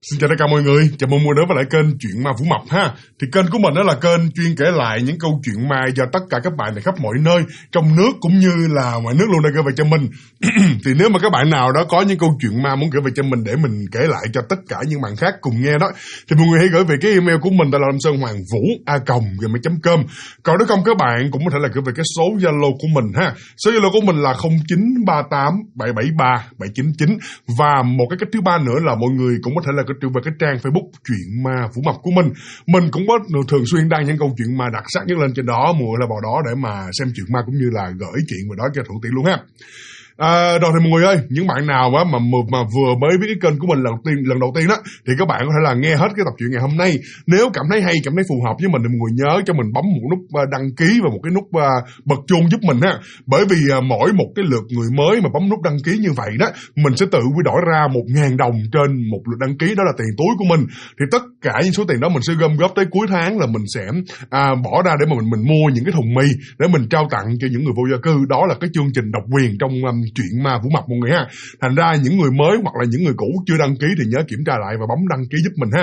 Xin chào tất cả mọi người, chào mừng mọi người đến với lại kênh Chuyện Ma Vũ Mập ha. Thì kênh của mình đó là kênh chuyên kể lại những câu chuyện ma do tất cả các bạn tại khắp mọi nơi trong nước cũng như là ngoài nước luôn đã gửi về cho mình. Thì nếu mà các bạn nào đó có những câu chuyện ma muốn gửi về cho mình để mình kể lại cho tất cả những bạn khác cùng nghe đó, thì mọi người hãy gửi về cái email của mình là lamsonhoangvu@gmail.com. Còn nếu không các bạn cũng có thể là gửi về cái số Zalo của mình ha. Số Zalo của mình là 0938 773 799. Và một cái cách thứ ba nữa là mọi người cũng có thể là truy về cái trang Facebook Chuyện Ma Vũ Mập của mình. Mình cũng có thường xuyên đăng những câu chuyện ma đặc sắc nhất lên trên đó, mọi người là vào đó để mà xem chuyện ma cũng như là gửi chuyện vào đó cho thuận tiện luôn ha. Rồi thì mọi người ơi, những bạn nào mà vừa mới biết cái kênh của mình lần đầu tiên đó, thì các bạn có thể là nghe hết cái tập truyện ngày hôm nay. Nếu cảm thấy hay, cảm thấy phù hợp với mình thì mọi người nhớ cho mình bấm một nút đăng ký và một cái nút bật chuông giúp mình ha. Bởi vì mỗi một cái lượt người mới mà bấm nút đăng ký như vậy đó, mình sẽ tự quy đổi ra 1.000 đồng trên một lượt đăng ký, đó là tiền túi của mình. Thì tất cả những số tiền đó mình sẽ gom góp tới cuối tháng là mình sẽ bỏ ra để mà mình mua những cái thùng mì để mình trao tặng cho những người vô gia cư. Đó là cái chương trình độc quyền trong Chuyện Ma Vũ Mập mọi người ha. Thành ra những người mới hoặc là những người cũ chưa đăng ký thì nhớ kiểm tra lại và bấm đăng ký giúp mình ha.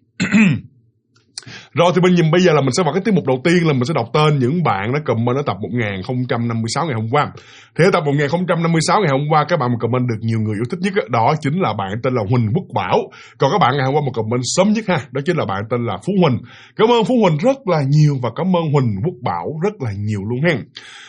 Rồi thì bây giờ là mình sẽ vào cái tiết mục đầu tiên là mình sẽ đọc tên những bạn đã comment ở tập 1056 ngày hôm qua. Thì ở tập 1056 ngày hôm qua các bạn mà comment được nhiều người yêu thích nhất đó chính là bạn tên là Huỳnh Quốc Bảo. Còn các bạn ngày hôm qua một comment sớm nhất ha, đó chính là bạn tên là Phú Huỳnh. Cảm ơn Phú Huỳnh rất là nhiều và cảm ơn Huỳnh Quốc Bảo rất là nhiều luôn ha.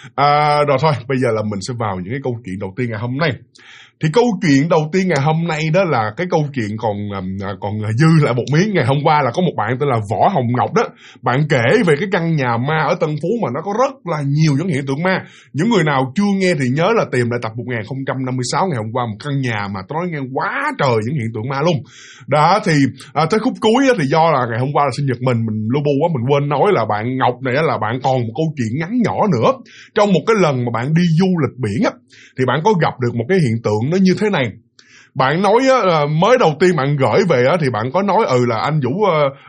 Rồi thôi, bây giờ là mình sẽ vào những cái câu chuyện đầu tiên ngày hôm nay. Thì câu chuyện đầu tiên ngày hôm nay đó là cái câu chuyện còn dư lại một miếng. Ngày hôm qua là có một bạn tên là Võ Hồng Ngọc đó. Bạn kể về cái căn nhà ma ở Tân Phú mà nó có rất là nhiều những hiện tượng ma. Những người nào chưa nghe thì nhớ là tìm lại tập 1056 ngày hôm qua, một căn nhà mà tôi nói nghe quá trời những hiện tượng ma luôn. Đó thì tới khúc cuối thì do là ngày hôm qua là sinh nhật mình lu bu quá, mình quên nói là bạn Ngọc này là bạn còn một câu chuyện ngắn nhỏ nữa. Trong một cái lần mà bạn đi du lịch biển á, thì bạn có gặp được một cái hiện tượng nó như thế này. Bạn nói á, mới đầu tiên bạn gửi về á, thì bạn có nói là anh Vũ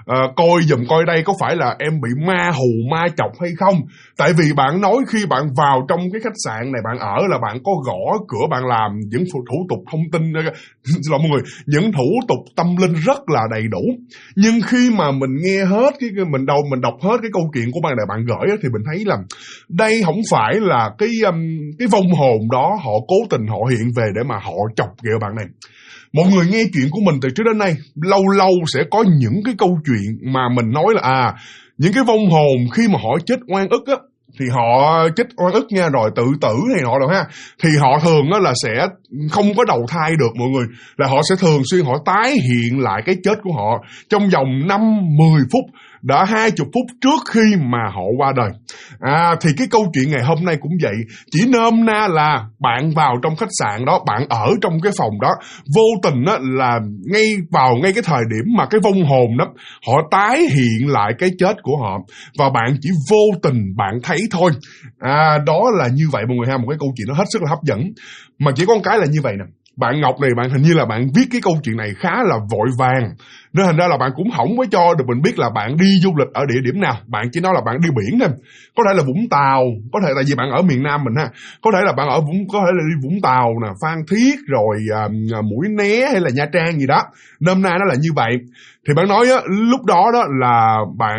coi giùm coi đây có phải là em bị ma hù ma chọc hay không. Tại vì bạn nói khi bạn vào trong cái khách sạn này bạn ở là bạn có gõ cửa, bạn làm những thủ tục thông tin xin lỗi mọi người, những thủ tục tâm linh rất là đầy đủ. Nhưng khi mà mình nghe hết mình đọc hết cái câu chuyện của bạn này bạn gửi á, thì mình thấy là đây không phải là cái vong hồn đó họ cố tình họ hiện về để mà họ chọc ghẹo bạn này. Mọi người nghe chuyện của mình từ trước đến nay lâu lâu sẽ có những cái câu chuyện mà mình nói là những cái vong hồn khi mà họ chết oan ức á, thì họ chết oan ức nha, rồi tự tử này nọ rồi ha, thì họ thường á là sẽ không có đầu thai được mọi người, là họ sẽ thường xuyên họ tái hiện lại cái chết của họ trong vòng 5-10 phút, đã 20 phút trước khi mà họ qua đời. Thì cái câu chuyện ngày hôm nay cũng vậy, chỉ nôm na là bạn vào trong khách sạn đó, bạn ở trong cái phòng đó, vô tình á là ngay cái thời điểm mà cái vong hồn đó họ tái hiện lại cái chết của họ, và bạn chỉ vô tình bạn thấy thôi. Đó là như vậy mọi người ha, một cái câu chuyện nó hết sức là hấp dẫn. Mà chỉ có một cái là như vậy nè, bạn Ngọc này bạn hình như là bạn viết cái câu chuyện này khá là vội vàng, nên thành ra là bạn cũng không có cho được mình biết là bạn đi du lịch ở địa điểm nào. Bạn chỉ nói là bạn đi biển thôi, có thể là Vũng Tàu, có thể tại vì bạn ở miền Nam mình ha, có thể là bạn có thể là đi Vũng Tàu nè, Phan Thiết rồi Mũi Né hay là Nha Trang gì đó, nôm na nó là như vậy. Thì bạn nói á, lúc đó đó là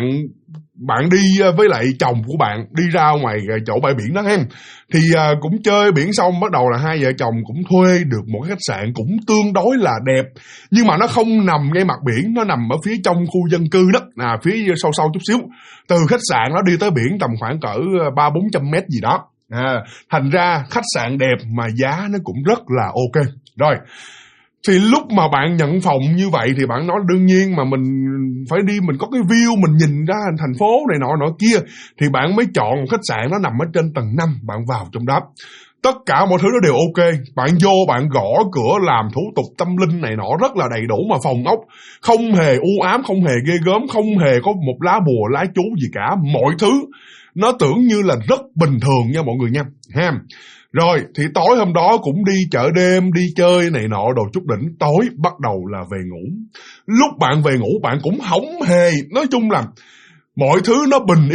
bạn đi với lại chồng của bạn đi ra ngoài chỗ bãi biển đó ha, thì cũng chơi biển xong bắt đầu là hai vợ chồng cũng thuê được một cái khách sạn cũng tương đối là đẹp, nhưng mà nó không nằm ngay mặt biển, nó nằm ở phía trong khu dân cư đó, phía sâu chút xíu. Từ khách sạn nó đi tới biển tầm khoảng cỡ 300-400 mét gì đó. Thành ra khách sạn đẹp mà giá nó cũng rất là ok. Rồi thì lúc mà bạn nhận phòng như vậy thì bạn nói đương nhiên mà mình phải đi, mình có cái view mình nhìn ra thành phố này nọ kia, thì bạn mới chọn một khách sạn nó nằm ở trên tầng 5, bạn vào trong đó. Tất cả mọi thứ nó đều ok, bạn vô bạn gõ cửa làm thủ tục tâm linh này nọ rất là đầy đủ, mà phòng ốc không hề u ám, không hề ghê gớm, không hề có một lá bùa lá chú gì cả, mọi thứ nó tưởng như là rất bình thường nha mọi người nha ha. Rồi thì tối hôm đó cũng đi chợ đêm, đi chơi này nọ đồ chút đỉnh, tối bắt đầu là về ngủ. Lúc bạn về ngủ bạn cũng không hề, nói chung là mọi thứ nó bình yên,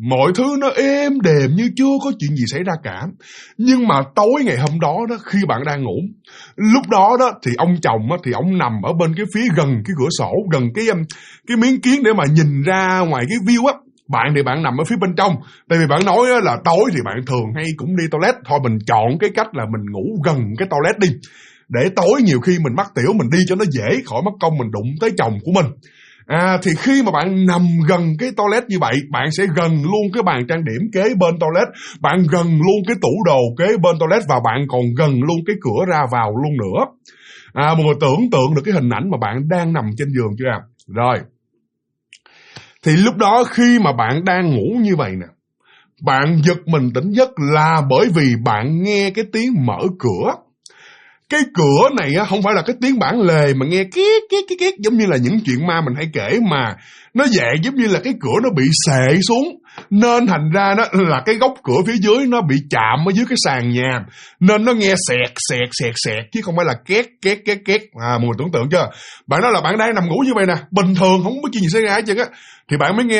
mọi thứ nó êm đềm như chưa có chuyện gì xảy ra cả. Nhưng mà tối ngày hôm đó đó, khi bạn đang ngủ, lúc đó đó thì ông chồng á, thì ông nằm ở bên cái phía gần cái cửa sổ, gần cái miếng kiến để mà nhìn ra ngoài cái view á. Bạn thì bạn nằm ở phía bên trong. Tại vì bạn nói là tối thì bạn thường hay cũng đi toilet. Thôi mình chọn cái cách là mình ngủ gần cái toilet đi, để tối nhiều khi mình mắc tiểu, mình đi cho nó dễ, khỏi mất công mình đụng tới chồng của mình. Thì khi mà bạn nằm gần cái toilet như vậy, bạn sẽ gần luôn cái bàn trang điểm kế bên toilet, bạn gần luôn cái tủ đồ kế bên toilet, và bạn còn gần luôn cái cửa ra vào luôn nữa. Mọi người tưởng tượng được cái hình ảnh mà bạn đang nằm trên giường chưa? Rồi. Thì lúc đó khi mà bạn đang ngủ như vậy nè, bạn giật mình tỉnh giấc là bởi vì bạn nghe cái tiếng mở cửa. Cái cửa này á, không phải là cái tiếng bản lề mà nghe két giống như là những chuyện ma mình hay kể, mà nó dạng giống như là cái cửa nó bị xệ xuống, nên thành ra đó là cái góc cửa phía dưới nó bị chạm ở dưới cái sàn nhà, nên nó nghe sẹt chứ không phải là két. Mọi người tưởng tượng chưa? Bạn nói là bạn đang nằm ngủ như vậy nè, bình thường không có chuyện gì xảy ra hết trơn á, thì bạn mới nghe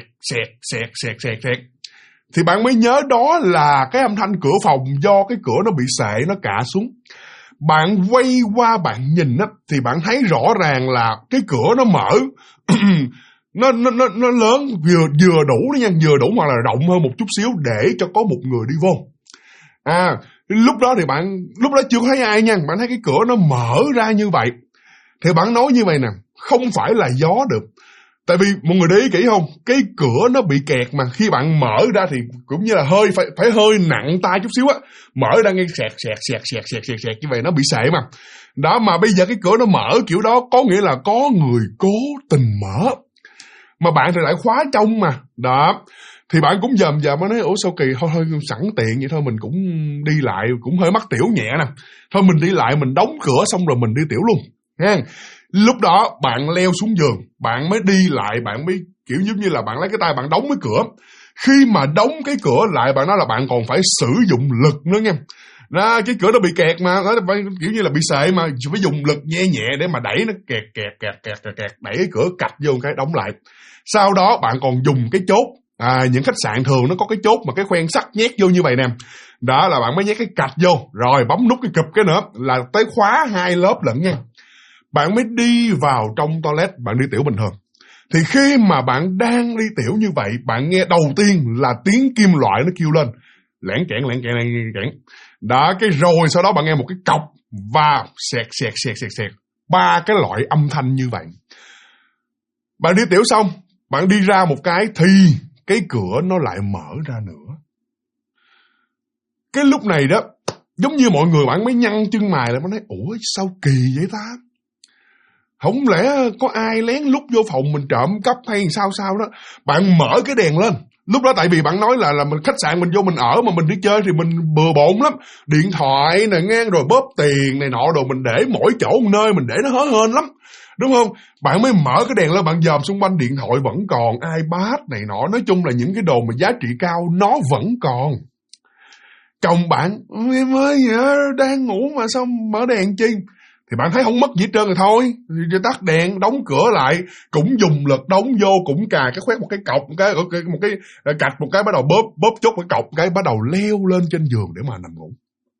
sẹt. Thì bạn mới nhớ đó là cái âm thanh cửa phòng do cái cửa nó bị xệ, nó cạ xuống. Bạn quay qua bạn nhìn á, thì bạn thấy rõ ràng là cái cửa nó mở nó lớn, vừa đủ đó nha, vừa đủ hoặc là rộng hơn một chút xíu để cho có một người đi vô. Lúc đó thì lúc đó chưa có thấy ai nha, bạn thấy cái cửa nó mở ra như vậy. Thì bạn nói như vậy nè, không phải là gió được. Tại vì mọi người để ý kỹ không, cái cửa nó bị kẹt mà, khi bạn mở ra thì cũng như là phải hơi nặng tay chút xíu á, mở ra nghe sẹt như vậy, nó bị sệ mà. Đó, mà bây giờ cái cửa nó mở kiểu đó có nghĩa là có người cố tình mở, mà bạn thì lại khóa trong mà. Đó, thì bạn cũng dòm mới nói ủa sao kỳ, thôi sẵn tiện vậy thôi mình cũng đi lại, cũng hơi mắc tiểu nhẹ nè, thôi mình đi lại mình đóng cửa xong rồi mình đi tiểu luôn ha. Lúc đó bạn leo xuống giường, bạn mới đi lại, bạn mới kiểu giống như là bạn lấy cái tay bạn đóng cái cửa. Khi mà đóng cái cửa lại, bạn nói là bạn còn phải sử dụng lực nữa nha. Đó, cái cửa nó bị kẹt mà, đó, kiểu như là bị sệ mà, phải dùng lực nhẹ để mà đẩy nó kẹt, đẩy cái cửa cạch vô cái đóng lại. Sau đó bạn còn dùng cái chốt, những khách sạn thường nó có cái chốt mà cái khoen sắt nhét vô như vậy nè. Đó là bạn mới nhét cái cạch vô, rồi bấm nút cái cụp cái nữa là tới khóa 2 lớp lận nha. Bạn mới đi vào trong toilet, bạn đi tiểu bình thường. Thì khi mà bạn đang đi tiểu như vậy, bạn nghe đầu tiên là tiếng kim loại nó kêu lên, lẻn kẽn. Đó, cái rồi sau đó bạn nghe một cái cọc và sẹt. 3 cái loại âm thanh như vậy. Bạn đi tiểu xong, bạn đi ra một cái thì cái cửa nó lại mở ra nữa. Cái lúc này đó, giống như mọi người bạn mới nhăn chân mày lại, bạn nói ủa sao kỳ vậy ta? Không lẽ có ai lén lút vô phòng mình trộm cắp hay sao đó? Bạn mở cái đèn lên. Lúc đó tại vì bạn nói là mình khách sạn mình vô mình ở mà mình đi chơi thì mình bừa bộn lắm. Điện thoại này ngang rồi bóp tiền này nọ đồ mình để mỗi chỗ một nơi, mình để nó hớ hên lắm. Đúng không? Bạn mới mở cái đèn lên, bạn dòm xung quanh, điện thoại vẫn còn, iPad này nọ, nói chung là những cái đồ mà giá trị cao nó vẫn còn. Chồng bạn, em ơi đang ngủ mà sao mở đèn chi? Thì bạn thấy không mất gì hết trơn rồi thôi, thì tắt đèn, đóng cửa lại, cũng dùng lực đóng vô, cũng cà cái khoét một cái cọc, một cái cạch một cái, bắt đầu bóp chốt cái cọc cái, bắt đầu leo lên trên giường để mà nằm ngủ.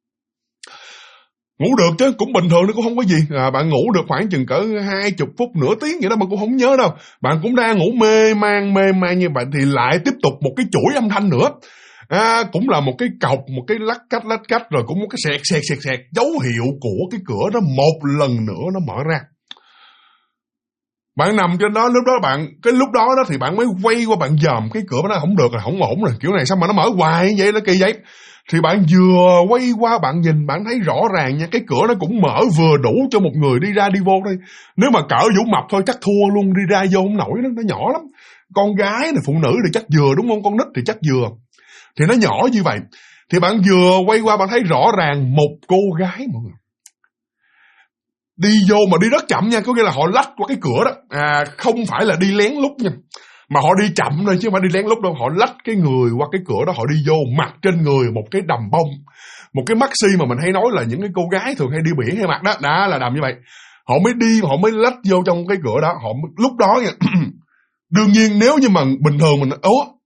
Ngủ được chứ, cũng bình thường, nó cũng không có gì. Bạn ngủ được khoảng chừng cỡ 20 phút, nửa tiếng vậy đó mà cũng không nhớ đâu. Bạn cũng đang ngủ mê man như vậy thì lại tiếp tục một cái chuỗi âm thanh nữa. Cũng là một cái cọc, một cái lách cách, rồi cũng một cái sẹt, dấu hiệu của cái cửa đó một lần nữa nó mở ra. Bạn nằm trên đó, lúc đó thì bạn mới quay qua bạn dòm cái cửa, nó không được rồi, không ổn rồi, kiểu này sao mà nó mở hoài vậy, nó kỳ vậy. Thì bạn vừa quay qua bạn nhìn, bạn thấy rõ ràng nha, cái cửa nó cũng mở vừa đủ cho một người đi ra đi vô thôi. Nếu mà cỡ Vũ Mập thôi chắc thua luôn, đi ra vô không nổi, nó nhỏ lắm. Con gái này, phụ nữ thì chắc vừa, đúng không? Con nít thì chắc vừa. Thì nó nhỏ như vậy. Thì bạn vừa quay qua bạn thấy rõ ràng một cô gái mọi người. Đi vô mà đi rất chậm nha, có nghĩa là họ lách qua cái cửa đó. Không phải là đi lén lút nha, mà họ đi chậm thôi chứ không phải đi lén lút đâu. Họ lách cái người qua cái cửa đó, họ đi vô, mặc trên người một cái đầm bông, một cái maxi mà mình hay nói là những cái cô gái thường hay đi biển hay mặc đó. Đó là đầm như vậy. Họ mới đi, họ mới lách vô trong cái cửa đó. Lúc đó nha, đương nhiên nếu như mà bình thường mình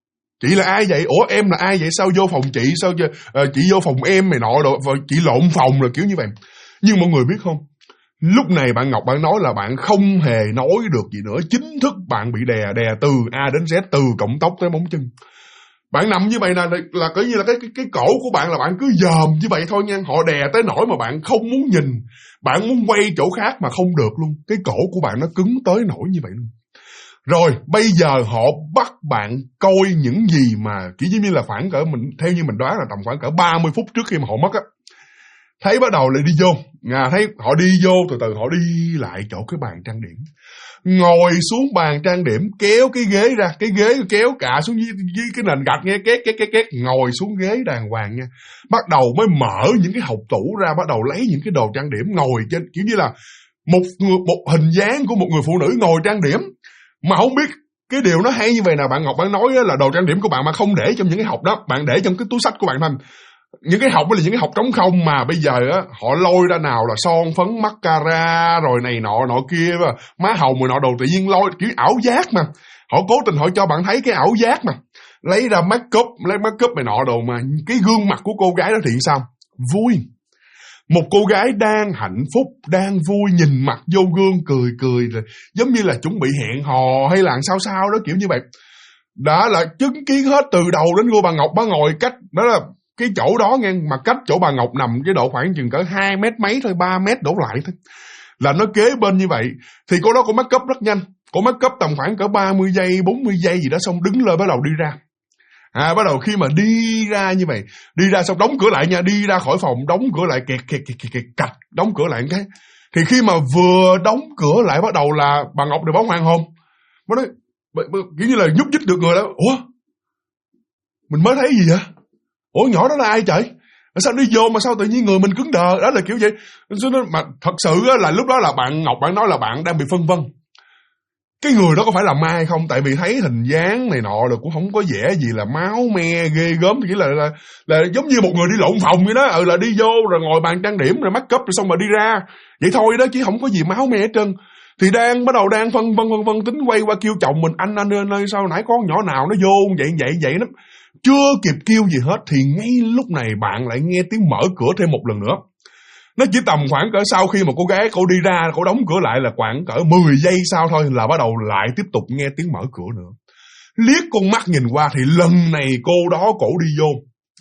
Chị là ai vậy? Ủa em là ai vậy? Sao vô phòng chị? Sao chị vô phòng em này nọ rồi chị lộn phòng rồi kiểu như vậy. Nhưng mọi người biết không, lúc này bạn Ngọc bạn nói là bạn không hề nói được gì nữa. Chính thức bạn bị đè từ A đến Z, từ cọng tóc tới móng chân. Bạn nằm như vậy là coi như là cái cổ của bạn là bạn cứ dòm như vậy thôi nha. Họ đè tới nỗi mà bạn không muốn nhìn, bạn muốn quay chỗ khác mà không được luôn. Cái cổ của bạn nó cứng tới nỗi như vậy luôn. Rồi bây giờ họ bắt bạn coi những gì mà kiểu như là khoảng cỡ mình, theo như mình đoán là tầm khoảng cỡ 30 phút trước khi mà họ mất á. Thấy bắt đầu lại đi vô, thấy họ đi vô từ từ, họ đi lại chỗ cái bàn trang điểm, ngồi xuống bàn trang điểm, kéo cái ghế ra, cái ghế kéo cả xuống dưới cái nền gạch nghe, két, ngồi xuống ghế đàng hoàng nha. Bắt đầu mới mở những cái hộc tủ ra, bắt đầu lấy những cái đồ trang điểm, ngồi trên kiểu như là một hình dáng của một người phụ nữ ngồi trang điểm. Mà không biết cái điều nó hay như vậy nào, bạn Ngọc bạn nói là đồ trang điểm của bạn mà không để trong những cái hộc đó, bạn để trong cái túi xách của bạn thôi. Những cái hộc đó là những cái hộc trống không mà bây giờ á họ lôi ra nào là son phấn mascara rồi này nọ kia, má hồng rồi nọ, đồ tự nhiên lôi kiểu ảo giác mà. Họ cố tình họ cho bạn thấy cái ảo giác mà. Lấy ra make up này nọ đồ mà cái gương mặt của cô gái đó thì sao? Vui. Một cô gái đang hạnh phúc, đang vui, nhìn mặt vô gương cười rồi, giống như là chuẩn bị hẹn hò hay là sao đó kiểu như vậy. Đã là chứng kiến hết từ đầu đến cô bà Ngọc, bà ngồi cách đó là cái chỗ đó nghe, mà cách chỗ bà Ngọc nằm cái độ khoảng chừng cỡ 2 mét mấy thôi, 3 mét đổ lại thôi. Là nó kế bên như vậy. Thì cô đó cô make up rất nhanh. Cô make up tầm khoảng cỡ 30 giây, 40 giây gì đó, xong đứng lên bắt đầu đi ra. Bắt đầu khi mà đi ra như vậy, đi ra xong đóng cửa lại nha, đi ra khỏi phòng đóng cửa lại kẹt, đóng cửa lại cái. Thì khi mà vừa đóng cửa lại bắt đầu là bà Ngọc đều báo hoàng hồn. Bà nói kiểu như là nhúc nhích được người đó. Ủa, mình mới thấy gì vậy? Ủa nhỏ đó là ai trời? Sao đi vô mà sao tự nhiên người mình cứng đờ? Đó là kiểu vậy. Mà thật sự là lúc đó là bạn Ngọc bạn nói là bạn đang bị phân vân. Cái người đó có phải là ma hay không? Tại vì thấy hình dáng này nọ rồi cũng không có vẻ gì là máu me ghê gớm, chỉ là giống như một người đi lộn phòng vậy đó. Là đi vô rồi ngồi bàn trang điểm rồi make up rồi xong rồi đi ra. Vậy thôi đó chứ không có gì máu me hết trơn. Thì bắt đầu đang phân vân tính quay qua kêu chồng mình, anh ơi sao nãy con nhỏ nào nó vô vậy lắm. Chưa kịp kêu gì hết thì ngay lúc này bạn lại nghe tiếng mở cửa thêm một lần nữa. Nó chỉ tầm khoảng cỡ sau khi mà cô gái cô đi ra, cô đóng cửa lại là khoảng cỡ 10 giây sau thôi là bắt đầu lại tiếp tục nghe tiếng mở cửa nữa. Liếc con mắt nhìn qua thì lần này cô đó cổ đi vô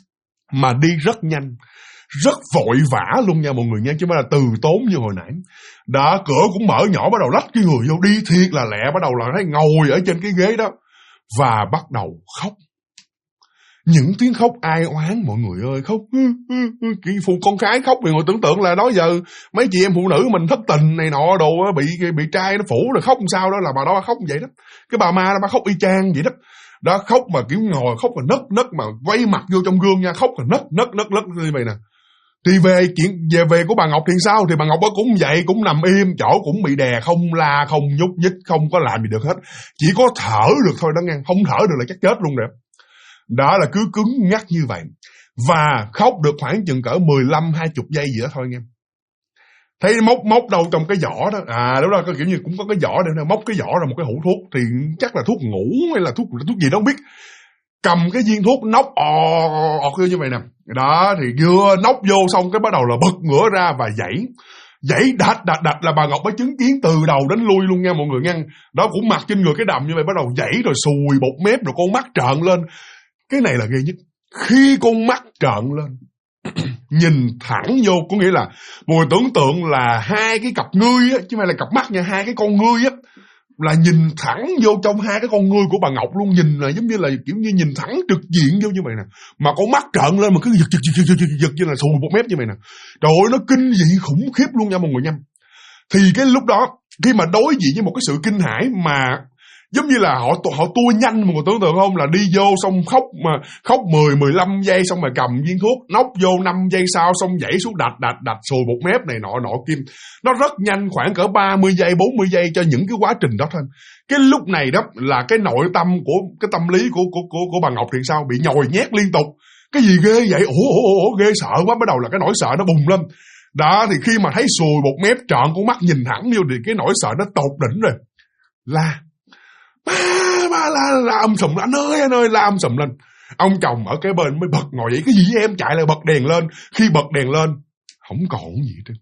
mà đi rất nhanh, rất vội vã luôn nha mọi người nha, chứ không phải là từ tốn như hồi nãy. Đó, cửa cũng mở nhỏ, bắt đầu lách cái người vô, đi thiệt là lẹ, bắt đầu là thấy ngồi ở trên cái ghế đó và bắt đầu khóc. Những tiếng khóc ai oán mọi người ơi, khóc cái phụ con gái khóc thì ngồi tưởng tượng là đó giờ mấy chị em phụ nữ mình thất tình này nọ đồ bị trai nó phủ rồi khóc làm sao đó, là bà đó khóc vậy đó. Cái bà ma đó bà khóc y chang vậy đó. Đó khóc mà kiểu ngồi khóc mà nấc mà quay mặt vô trong gương nha, khóc mà nấc như vậy nè. Thì về của bà Ngọc thì sao? Thì bà Ngọc cũng vậy, cũng nằm im, chỗ cũng bị đè, không la, không nhúc nhích, không có làm gì được hết. Chỉ có thở được thôi đó nghe, không thở được là chắc chết luôn rồi. Đó là cứ cứng ngắc như vậy. Và khóc được khoảng chừng cỡ 15-20 giây gì đó thôi nghe. Thấy móc đâu trong cái vỏ đó. Đúng rồi, kiểu như cũng có cái vỏ để móc cái vỏ ra một cái hũ thuốc. Thì chắc là thuốc ngủ hay là thuốc gì đó không biết. Cầm cái viên thuốc nóc ọt như vậy nè. Đó thì vừa nóc vô xong cái bắt đầu là bật ngửa ra và dãy đạch là bà Ngọc mới chứng kiến từ đầu đến lui luôn nha mọi người nha. Đó cũng mặc trên người cái đầm như vậy, bắt đầu dãy rồi sùi bột mép rồi con mắt trợn lên. Cái này là ghê nhất. Khi con mắt trợn lên nhìn thẳng vô, có nghĩa là mọi người tưởng tượng là hai cái cặp ngươi á, chứ không phải là cặp mắt nha, hai cái con ngươi á là nhìn thẳng vô trong hai cái con ngươi của bà Ngọc luôn, nhìn là giống như là kiểu như nhìn thẳng trực diện vô như vậy nè, mà con mắt trợn lên mà cứ giật như là sùi một mép như vậy nè. Trời ơi, nó kinh dị khủng khiếp luôn nha mọi người nha. Thì cái lúc đó khi mà đối diện với một cái sự kinh hãi mà giống như là họ tua nhanh, mọi người tưởng tượng không, là đi vô xong khóc 10-15 giây xong rồi cầm viên thuốc nóc vô 5 giây sau xong dãy xuống đạch sùi một mép này nọ kim. Nó rất nhanh, khoảng cỡ 30 giây 40 giây cho những cái quá trình đó thôi. Cái lúc này đó là cái nội tâm của cái tâm lý của bà Ngọc thì sao, bị nhồi nhét liên tục. Cái gì ghê vậy? Ủa ghê sợ quá, bắt đầu là cái nỗi sợ nó bùng lên. Đó thì khi mà thấy sùi một mép trợn con mắt nhìn thẳng vô thì cái nỗi sợ nó tột đỉnh rồi. mà la sùm, anh ơi, la sùm lên. Ông chồng ở cái bên mới bật ngồi dậy, cái gì em, chạy lại bật đèn lên. Khi bật đèn lên, không còn gì hết.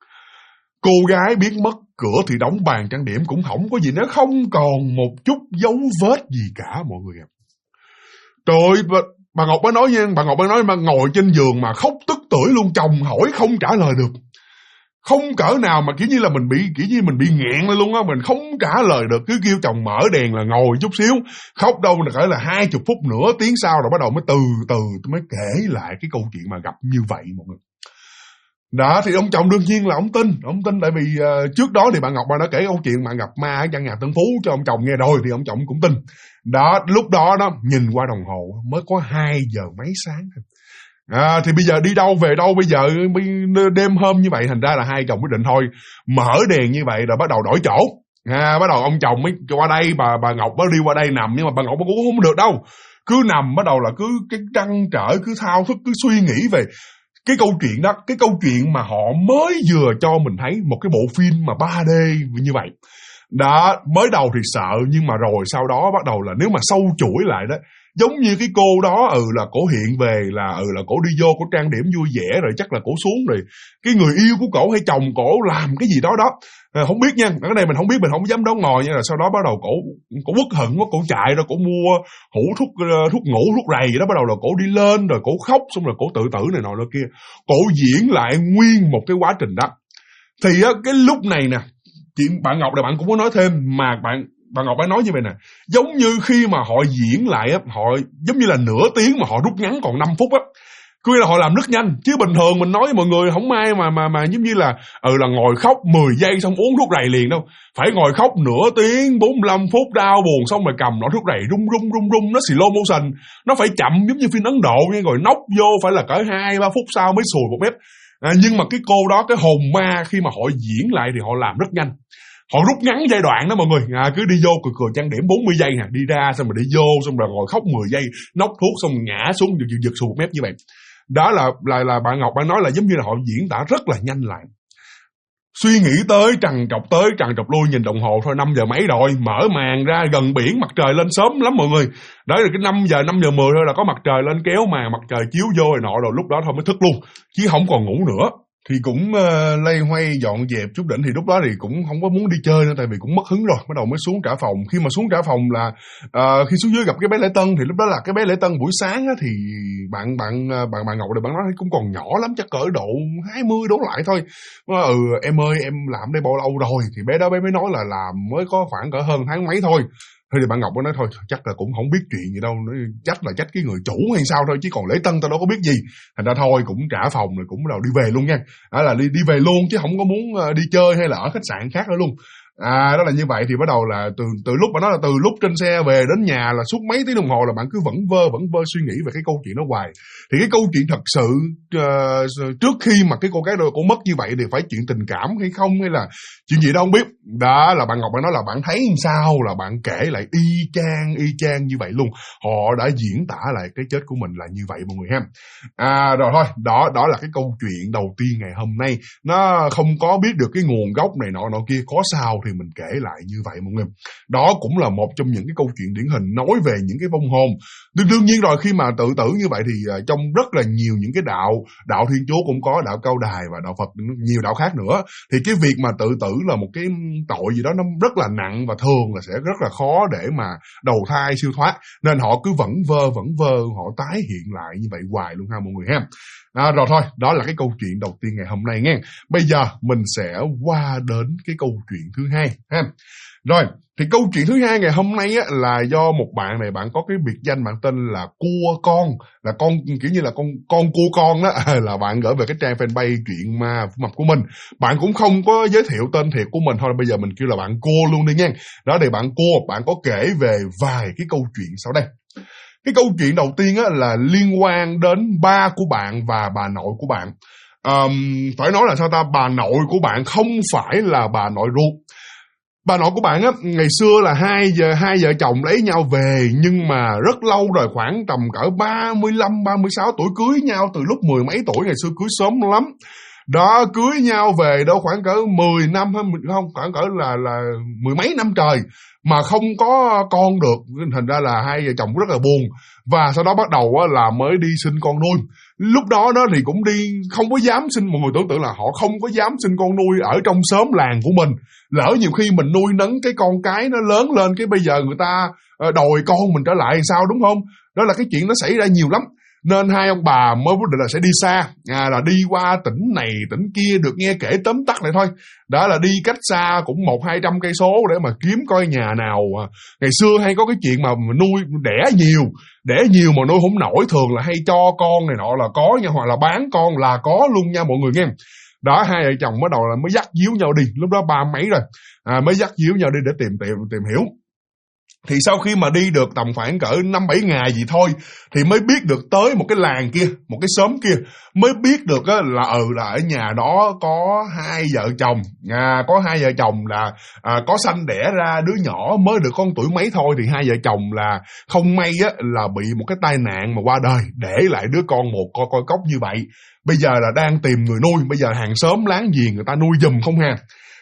Cô gái biến mất, cửa thì đóng, bàn trang điểm cũng không có gì, nó không còn một chút dấu vết gì cả mọi người ạ. Trời, bà Ngọc mới nói nha, bà Ngọc mới nói mà ngồi trên giường mà khóc tức tưởi luôn, chồng hỏi không trả lời được. Không cỡ nào mà kiểu như mình bị nghẹn lên luôn á, mình không trả lời được, cứ kêu chồng mở đèn là ngồi chút xíu, khóc đâu là cỡ là 20 phút, nửa tiếng sau rồi bắt đầu mới từ từ mới kể lại cái câu chuyện mà gặp như vậy mọi người. Đó thì ông chồng đương nhiên là ông tin tại vì trước đó thì bà Ngọc bà đã kể câu chuyện mà gặp ma ở căn nhà Tân Phú cho ông chồng nghe rồi thì ông chồng cũng tin. Đó, lúc đó nhìn qua đồng hồ mới có 2 giờ mấy sáng thôi. Thì bây giờ đi đâu về đâu, bây giờ đêm hôm như vậy, thành ra là hai chồng quyết định thôi mở đèn như vậy rồi bắt đầu đổi chỗ. Bắt đầu ông chồng mới qua đây, bà Ngọc mới đi qua đây nằm, nhưng mà bà Ngọc cũng không được đâu, cứ nằm bắt đầu là cứ cái trăn trở, cứ thao thức, cứ suy nghĩ về cái câu chuyện đó, cái câu chuyện mà họ mới vừa cho mình thấy một cái bộ phim mà 3D như vậy. Đó, mới đầu thì sợ, nhưng mà rồi sau đó bắt đầu là nếu mà sâu chuỗi lại đó, giống như cái cô đó là cổ hiện về là cổ đi vô, cổ trang điểm vui vẻ rồi chắc là cổ xuống rồi cái người yêu của cổ hay chồng cổ làm cái gì đó không biết nha, cái này mình không biết, mình không dám đoán ngồi nha. Rồi sau đó bắt đầu cổ uất hận quá, cổ chạy rồi cổ mua hũ thuốc ngủ, thuốc rầy gì đó, bắt đầu là cổ đi lên rồi cổ khóc, xong rồi cổ tự tử này nọ đó kia, cổ diễn lại nguyên một cái quá trình đó. Thì cái lúc này nè, chuyện bạn Ngọc này bạn cũng có nói thêm mà bà Ngọc ấy nói như vậy nè, giống như khi mà họ diễn lại họ giống như là nửa tiếng mà họ rút ngắn còn 5 phút á, cứ là họ làm rất nhanh. Chứ bình thường mình nói với mọi người không ai mà giống như là là ngồi khóc 10 giây xong uống thuốc rầy liền đâu, phải ngồi khóc nửa tiếng 45 phút đau buồn xong rồi cầm nọ thuốc rầy rung, nó slow motion, nó phải chậm giống như phim Ấn Độ nha, rồi nóc vô phải là cỡ 2-3 phút sau mới sùi 1 mét. Nhưng mà cái cô đó, cái hồn ma, khi mà họ diễn lại thì họ làm rất nhanh. Họ rút ngắn giai đoạn đó mọi người, cứ đi vô cười trang điểm 40 giây nè, đi ra xong rồi đi vô xong rồi ngồi khóc 10 giây, nóc thuốc xong ngã xuống giật sụt 1 mét như vậy. Đó là bạn Ngọc bạn nói là giống như là họ diễn tả rất là nhanh lại. Suy nghĩ tới trằn trọc lui, nhìn đồng hồ thôi 5 giờ mấy rồi, mở màn ra gần biển, mặt trời lên sớm lắm mọi người. Đấy là cái 5 giờ 10 thôi là có mặt trời lên, kéo màn mặt trời chiếu vô rồi nọ, rồi lúc đó thôi mới thức luôn, chứ không còn ngủ nữa. Thì cũng lay hoay dọn dẹp chút đỉnh, thì lúc đó thì cũng không có muốn đi chơi nữa, tại vì cũng mất hứng rồi, bắt đầu mới xuống trả phòng. Khi mà xuống trả phòng là khi xuống dưới gặp cái bé Lễ Tân, thì lúc đó là cái bé Lễ Tân buổi sáng á, thì bạn Ngọc này bạn nói cũng còn nhỏ lắm, chắc cỡ độ 20 đổ lại thôi. Em ơi em làm đây bao lâu rồi, thì bé đó bé mới nói là làm mới có khoảng cỡ hơn tháng mấy thôi. Thì bạn Ngọc mới nói thôi chắc là cũng không biết chuyện gì đâu, chắc là trách cái người chủ hay sao thôi, chứ còn Lễ Tân tao đâu có biết gì. Thành ra thôi cũng trả phòng rồi cũng bắt đầu đi về luôn nha. Là đi về luôn chứ không có muốn đi chơi hay là ở khách sạn khác nữa luôn. Đó là như vậy. Thì bắt đầu là từ lúc mà nói là từ lúc trên xe về đến nhà là suốt mấy tiếng đồng hồ là bạn cứ vẩn vơ suy nghĩ về cái câu chuyện đó hoài. Thì cái câu chuyện thật sự trước khi mà cái cô gái đó cô mất như vậy thì phải chuyện tình cảm hay không, hay là chuyện gì đó không biết. Đó là bạn Ngọc bạn nói là bạn thấy sao là bạn kể lại y chang như vậy luôn. Họ đã diễn tả lại cái chết của mình là như vậy mọi người ha. Rồi thôi, đó là cái câu chuyện đầu tiên ngày hôm nay. Nó không có biết được cái nguồn gốc này nọ kia, có sao thì mình kể lại như vậy mọi người. Đó cũng là một trong những cái câu chuyện điển hình nói về những cái vong hồn. Đương nhiên rồi, khi mà tự tử như vậy thì trong rất là nhiều những cái đạo Thiên Chúa cũng có, đạo Cao Đài và đạo Phật, nhiều đạo khác nữa. Thì cái việc mà tự tử là một cái tội gì đó nó rất là nặng, và thường là sẽ rất là khó để mà đầu thai siêu thoát, nên họ cứ vẩn vơ họ tái hiện lại như vậy hoài luôn ha mọi người ha. Rồi thôi, đó là cái câu chuyện đầu tiên ngày hôm nay nghe. Bây giờ mình sẽ qua đến cái câu chuyện thứ hai ha. Rồi, thì câu chuyện thứ hai ngày hôm nay á, là do một bạn này, bạn có cái biệt danh bạn tên là Cua Con, là con kiểu như là con cua con đó, là bạn gửi về cái trang fanpage Chuyện Ma Mập của mình. Bạn cũng không có giới thiệu tên thiệt của mình thôi, bây giờ mình kêu là bạn Cua luôn đi nha. Đó thì bạn Cua, bạn có kể về vài cái câu chuyện sau đây. Cái câu chuyện đầu tiên á, là liên quan đến ba của bạn và bà nội của bạn. Phải nói là sao ta, bà nội của bạn không phải là bà nội ruột. Bà nội của bạn á, ngày xưa là hai vợ chồng lấy nhau về, nhưng mà rất lâu rồi, khoảng tầm cỡ 35-36 tuổi cưới nhau, từ lúc 10 mấy tuổi, ngày xưa cưới sớm lắm. Đó, cưới nhau về đâu khoảng cỡ 10 năm hay không, khoảng cỡ là mười mấy năm trời mà không có con được, thành ra là hai vợ chồng rất là buồn. Và sau đó bắt đầu là mới đi sinh con nuôi. Lúc đó thì cũng đi không có dám sinh, mọi người tưởng tượng là họ không có dám sinh con nuôi ở trong xóm làng của mình. Lỡ nhiều khi mình nuôi nấng cái con cái nó lớn lên, cái bây giờ người ta đòi con mình trở lại sao, đúng không? Đó là cái chuyện nó xảy ra nhiều lắm. Nên hai ông bà mới quyết định là sẽ đi xa, là đi qua tỉnh này tỉnh kia, được nghe kể tóm tắt lại thôi. Đó là đi cách xa cũng 100-200 cây số để mà kiếm coi nhà nào. Ngày xưa hay có cái chuyện mà nuôi đẻ nhiều mà nuôi không nổi, thường là hay cho con này nọ là có nha, hoặc là bán con là có luôn nha mọi người nghe. Đó, hai vợ chồng bắt đầu là mới dắt díu nhau đi, lúc đó 30 mấy rồi, mới dắt díu nhau đi để tìm hiểu. Thì sau khi mà đi được tầm khoảng cỡ 5-7 ngày gì thôi thì mới biết được tới một cái làng kia, một cái xóm kia, mới biết được là ở nhà đó có hai vợ chồng, có hai vợ chồng là có sanh đẻ ra đứa nhỏ mới được con tuổi mấy thôi. Thì hai vợ chồng là không may là bị một cái tai nạn mà qua đời, để lại đứa con một coi cóc như vậy. Bây giờ là đang tìm người nuôi, bây giờ hàng xóm láng giềng người ta nuôi giùm không ha.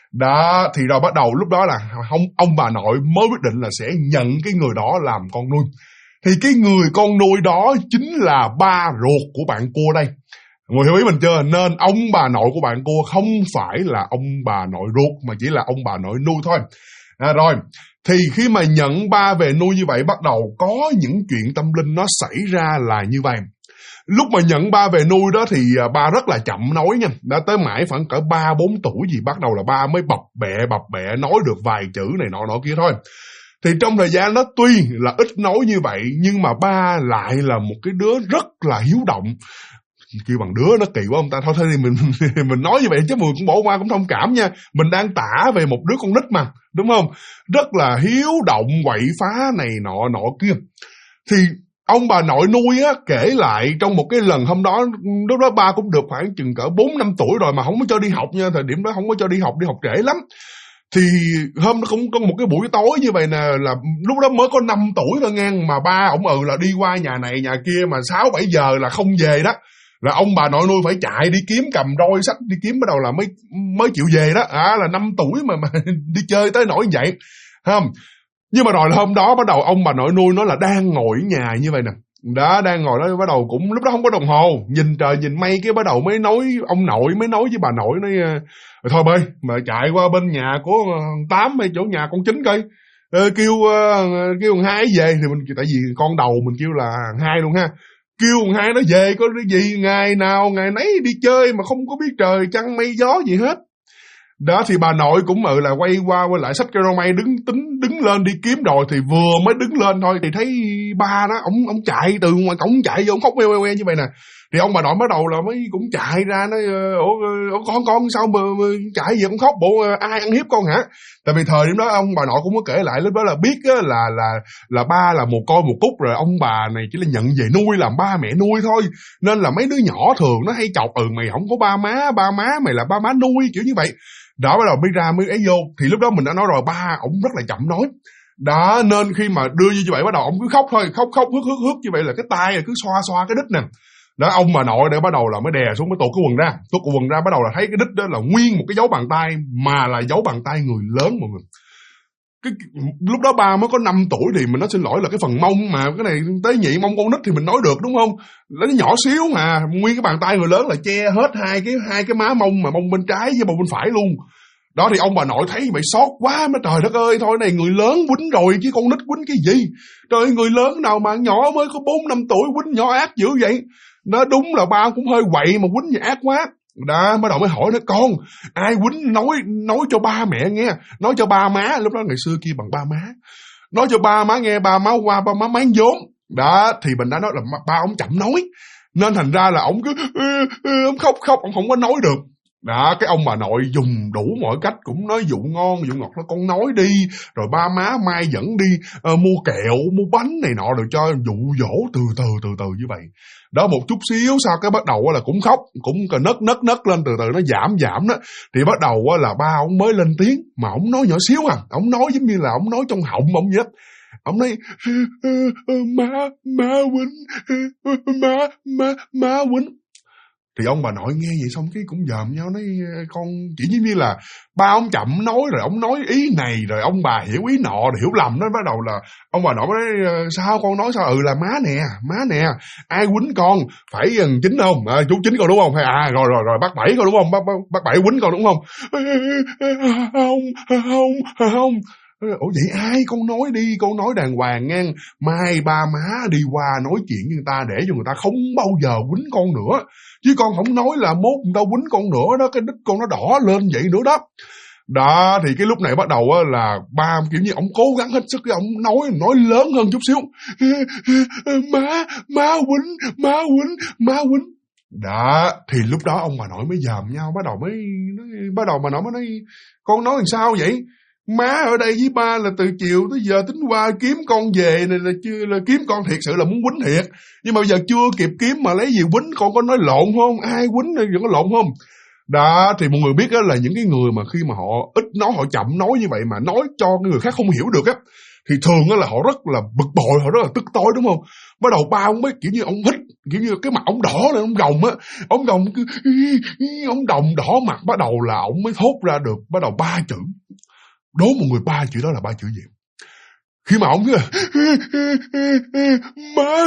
Đó, thì rồi bắt đầu lúc đó là ông bà nội mới quyết định là sẽ nhận cái người đó làm con nuôi. Thì cái người con nuôi đó chính là ba ruột của bạn cua đây. Mọi người hiểu ý mình chưa? Nên ông bà nội của bạn cua không phải là ông bà nội ruột, mà chỉ là ông bà nội nuôi thôi. Rồi, thì khi mà nhận ba về nuôi như vậy, bắt đầu có những chuyện tâm linh nó xảy ra là như vậy. Lúc mà nhận ba về nuôi đó thì ba rất là chậm nói nha. Đã tới mãi khoảng cỡ 3-4 tuổi gì bắt đầu là ba mới bập bẹ nói được vài chữ này nọ kia thôi. Thì trong thời gian đó tuy là ít nói như vậy, nhưng mà ba lại là một cái đứa rất là hiếu động. Kêu bằng đứa nó kỳ quá ông ta. Thôi thì mình nói như vậy chứ mình cũng bỏ qua, cũng thông cảm nha. Mình đang tả về một đứa con nít mà, đúng không? Rất là hiếu động, quậy phá này nọ kia. Thì ông bà nội nuôi kể lại trong một cái lần hôm đó, lúc đó ba cũng được khoảng chừng cỡ 4-5 tuổi rồi mà không có cho đi học nha. Thời điểm đó không có cho đi học trễ lắm. Thì hôm đó cũng có một cái buổi tối như vậy nè, là lúc đó mới có 5 tuổi thôi ngang, mà ba ổng là đi qua nhà này nhà kia mà 6-7 giờ là không về đó. Là ông bà nội nuôi phải chạy đi kiếm, cầm roi sách đi kiếm, bắt đầu là mới chịu về đó. Là 5 tuổi mà đi chơi tới nỗi vậy. Không? Nhưng mà rồi hôm đó bắt đầu ông bà nội nuôi nó là đang ngồi ở nhà như vậy nè. Đó, đang ngồi đó, bắt đầu cũng lúc đó không có đồng hồ, nhìn trời nhìn mây, cái bắt đầu mới nói, ông nội mới nói với bà nội, nói thôi bơi mà chạy qua bên nhà của Tám hay chỗ nhà con Chính coi, kêu thằng Hai về. Thì mình, tại vì con đầu mình kêu là thằng Hai luôn ha, kêu thằng Hai nó về có cái gì, ngày nào ngày nấy đi chơi mà không có biết trời trăng mây gió gì hết. Đó, thì bà nội cũng là quay lại xách cái rau may đứng lên đi kiếm. Rồi thì vừa mới đứng lên thôi thì thấy ba đó, ông chạy từ ngoài cổng chạy vô, ông khóc que như vậy nè. Thì ông bà nội bắt đầu là mới cũng chạy ra nói con sao mà chạy gì, con khóc, bộ ai ăn hiếp con hả? Tại vì thời điểm đó ông bà nội cũng có kể lại, lúc đó là biết là ba là một con một cúc rồi, ông bà này chỉ là nhận về nuôi làm ba mẹ nuôi thôi. Nên là mấy đứa nhỏ thường nó hay chọc mày không có ba má mày là ba má nuôi, kiểu như vậy. Đó, bắt đầu mới ra mới ấy vô. Thì lúc đó mình đã nói rồi, ba ổng rất là chậm nói. Đó, nên khi mà đưa như vậy bắt đầu ổng cứ khóc thôi, khóc hức như vậy, là cái tay cứ xoa cái đít nè. Đó, ông bà nội để bắt đầu là mới đè xuống, mới tuột cái quần ra, bắt đầu là thấy cái đít đó là nguyên một cái dấu bàn tay, mà là dấu bàn tay người lớn mọi người. Lúc đó ba mới có 5 tuổi thì mình nói xin lỗi là cái phần mông, mà cái này tế nhị mông con nít thì mình nói được đúng không? Nó nhỏ xíu mà nguyên cái bàn tay người lớn là che hết hai cái má mông, mà mông bên trái với mông bên phải luôn. Đó, thì ông bà nội thấy vậy xót quá, mà trời đất ơi, thôi này người lớn quýnh rồi chứ con nít quýnh cái gì. Trời, người lớn nào mà nhỏ mới có 4-5 tuổi quýnh nhỏ ác dữ vậy. Nó đúng là ba cũng hơi quậy mà quýnh vậy ác quá. Đó, bắt đầu mới hỏi nó, con ai quýnh, nói cho ba mẹ nghe, nói cho ba má. Lúc đó ngày xưa kia bằng ba má, nói cho ba má nghe, ba má qua ba má máng vốn. Đó, thì mình đã nói là ba ông chậm nói, nên thành ra là ông cứ ông khóc, ông không có nói được. Đó, cái ông bà nội dùng đủ mọi cách, cũng nói dụ ngon dụ ngọt đó, con nói đi, rồi ba má mai dẫn đi mua kẹo mua bánh này nọ, rồi cho dụ dỗ từ từ như vậy. Đó, một chút xíu sau cái bắt đầu là cũng khóc, cũng nấc lên, từ từ nó giảm đó. Thì bắt đầu là ba ông mới lên tiếng, mà ông nói nhỏ xíu ông nói giống như là ông nói trong họng ông vậy đó. Ông nói má quýnh, má quýnh. Thì ông bà nội nghe vậy xong cái cũng dòm nhau, nói con chỉ như là ba ông chậm nói rồi ông nói ý này rồi ông bà hiểu ý nọ rồi hiểu lầm đó, bắt đầu là ông bà nội mới nói sao con nói sao, là má nè ai quýnh con phải Chính không, chú Chính con đúng không, hay rồi bác Bảy con đúng không, bác Bảy quýnh con đúng không? Không. Ủa vậy ai, con nói đi, con nói đàng hoàng ngang, mai ba má đi qua nói chuyện với người ta để cho người ta không bao giờ quýnh con nữa, chứ con không nói là mốt người ta quýnh con nữa đó, cái đít con nó đỏ lên vậy nữa đó. Đó thì cái lúc này bắt đầu là ba kiểu như ông cố gắng hết sức, cái ông nói lớn hơn chút xíu, má quýnh. Đó thì lúc đó ông bà nội mới dòm nhau, bắt đầu bà nội mới nói con nói làm sao vậy? Má ở đây với ba là từ chiều tới giờ tính qua kiếm con về này, là chưa là kiếm con thiệt sự là muốn quýnh thiệt, nhưng mà bây giờ chưa kịp kiếm mà lấy gì quýnh, con có nói lộn không? Ai quýnh này có lộn không? Đó thì mọi người biết đó là những cái người mà khi mà họ ít nói, họ chậm nói như vậy mà nói cho người khác không hiểu được á, thì thường đó là họ rất là bực bội, họ rất là tức tối, đúng không? Bắt đầu ba ông mới kiểu như ông hít, kiểu như cái mặt ông đỏ lên, ông gồng á, ông gồng cứ ông đồng đỏ mặt, bắt đầu là ông mới thốt ra được bắt đầu ba chữ. Đố mọi người ba chữ đó là ba chữ gì? Khi mà ông cứ má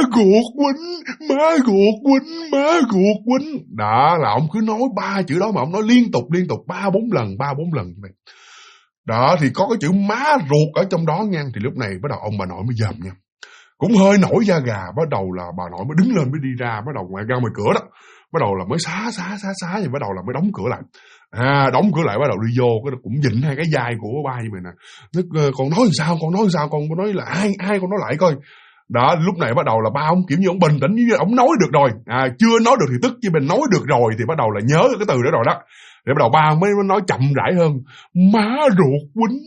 ruột quýnh, đó là ông cứ nói ba chữ đó mà ông nói liên tục 3-4 lần vậy. Đó thì có cái chữ má ruột ở trong đó nha. Thì lúc này bắt đầu ông bà nội mới dòm nha, cũng hơi nổi da gà, bắt đầu là bà nội mới đứng lên mới đi ra, bắt đầu ra ngoài cửa đó, bắt đầu là mới xá rồi bắt đầu là mới đóng cửa lại. Đóng cửa lại bắt đầu đi vô, cái cũng dịnh hai cái vai của ba như vậy nè. Con nói sao, con nói là ai con nói lại coi. Đó lúc này bắt đầu là ba ông kiểu như ông bình tĩnh, như ông nói được rồi, chưa nói được thì tức, chứ mình nói được rồi thì bắt đầu là nhớ cái từ đó rồi đó. Để bắt đầu ba ông mới nói chậm rãi hơn, má ruột quýnh.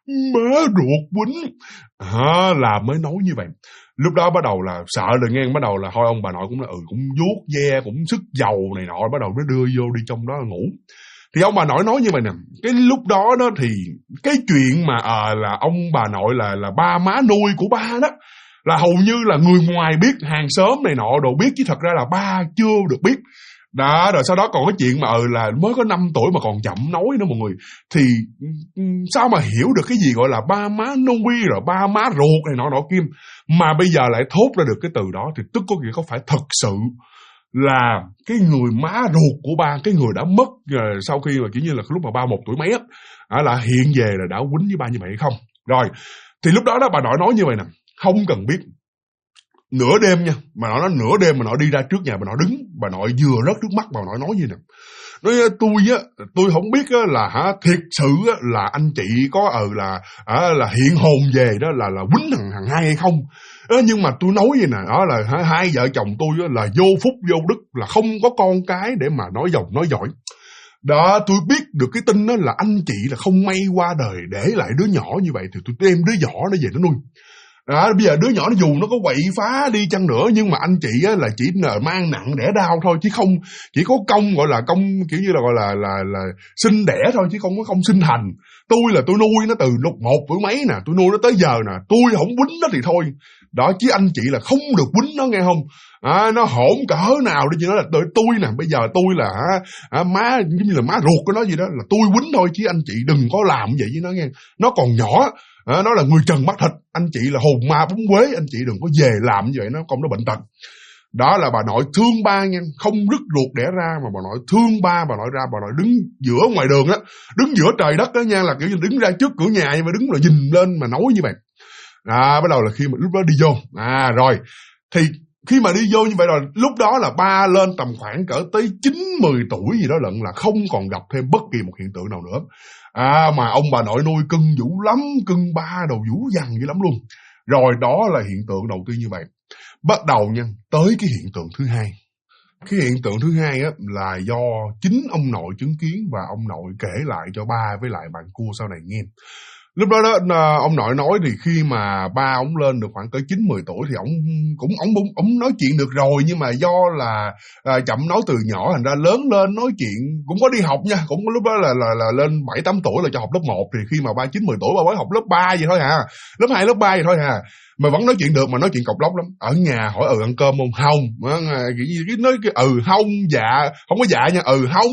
Là mới nói như vậy. Lúc đó bắt đầu là sợ rồi nghe, bắt đầu là thôi ông bà nội cũng là cũng vuốt ve, cũng sức dầu này nọ, bắt đầu nó đưa vô đi trong đó ngủ. Thì ông bà nội nói như vậy nè, cái lúc đó thì cái chuyện mà là ông bà nội là ba má nuôi của ba đó, là hầu như là người ngoài biết, hàng xóm này nọ đồ biết, chứ thật ra là ba chưa được biết. Đó, rồi sau đó còn cái chuyện mà là mới có 5 tuổi mà còn chậm nói nữa mọi người. Thì sao mà hiểu được cái gì gọi là ba má nuôi rồi ba má ruột này nọ kim, mà bây giờ lại thốt ra được cái từ đó, thì tức có nghĩa có phải thật sự là cái người má ruột của ba, cái người đã mất sau khi mà kiểu như là lúc mà ba 1 tuổi mấy á, là hiện về là đã quýnh với ba như vậy hay không. Rồi thì lúc đó bà nội nói như vậy nè, không cần biết, nửa đêm nha, bà nội nói nửa đêm bà nội đi ra trước nhà bà nội đứng, bà nội vừa rớt nước mắt, bà nội nói như nè, nói tôi không biết là thiệt sự là anh chị có là hiện hồn về đó là quýnh thằng hai hay không. Nhưng mà tôi nói vậy nè, đó là hai vợ chồng tôi là vô phúc vô đức, là không có con cái để mà nói dòng nói giỏi. Đó, tôi biết được cái tin đó là anh chị là không may qua đời để lại đứa nhỏ như vậy, thì tôi đem đứa nhỏ nó về nó nuôi. Đó, bây giờ đứa nhỏ nó dù nó có quậy phá đi chăng nữa, nhưng mà anh chị là chỉ mang nặng đẻ đau thôi, chứ không chỉ có công gọi là công kiểu như là gọi là sinh đẻ thôi, chứ không có công sinh thành. Tôi nuôi nó từ lúc 1 tuổi mấy nè, tôi nuôi nó tới giờ nè, tôi không quýnh nó thì thôi. Đó, chứ anh chị là không được quýnh nó nghe không? Nó hỗn cỡ nào đi chứ, nó là tôi nè, bây giờ tôi là má giống như là má ruột của nó gì đó, là tôi quýnh thôi, chứ anh chị đừng có làm vậy với nó nghe. Nó còn nhỏ, nó là người trần mắt thịt, anh chị là hồn ma bóng quế, anh chị đừng có về làm như vậy, nó không nó bệnh tật. Đó là bà nội thương ba nha, không rứt ruột đẻ ra, mà bà nội thương ba, bà nội ra, bà nội đứng giữa ngoài đường đó, đứng giữa trời đất đó nha, là kiểu như đứng ra trước cửa nhà mà đứng rồi nhìn lên mà nói như vậy. Bắt đầu là khi mà lúc đó đi vô, rồi thì khi mà đi vô như vậy rồi, lúc đó là ba lên tầm khoảng cỡ tới 9-10 tuổi gì đó lận, là không còn gặp thêm bất kỳ một hiện tượng nào nữa. Mà ông bà nội nuôi cưng dữ lắm, cưng ba đầu dữ dằn dữ lắm luôn. Rồi đó là hiện tượng đầu tiên như vậy. Bắt đầu nha, tới cái hiện tượng thứ hai. Cái hiện tượng thứ hai á, là do chính ông nội chứng kiến và ông nội kể lại cho ba với lại bạn cua sau này nghe. Lúc đó ông nội nói thì khi mà ba ông lên được khoảng cỡ 9-10 tuổi thì ông nói chuyện được rồi, nhưng mà do là chậm nói từ nhỏ, thành ra lớn lên nói chuyện cũng có đi học nha, cũng có lúc đó là lên 7-8 tuổi là cho học lớp 1, thì khi mà ba 9-10 tuổi ba mới học lớp 3 vậy thôi hà, lớp 2 lớp 3 vậy thôi hà, mà vẫn nói chuyện được, mà nói chuyện cộc lốc lắm. Ở nhà hỏi ăn cơm không, kiểu như nói không, dạ, không có dạ nha,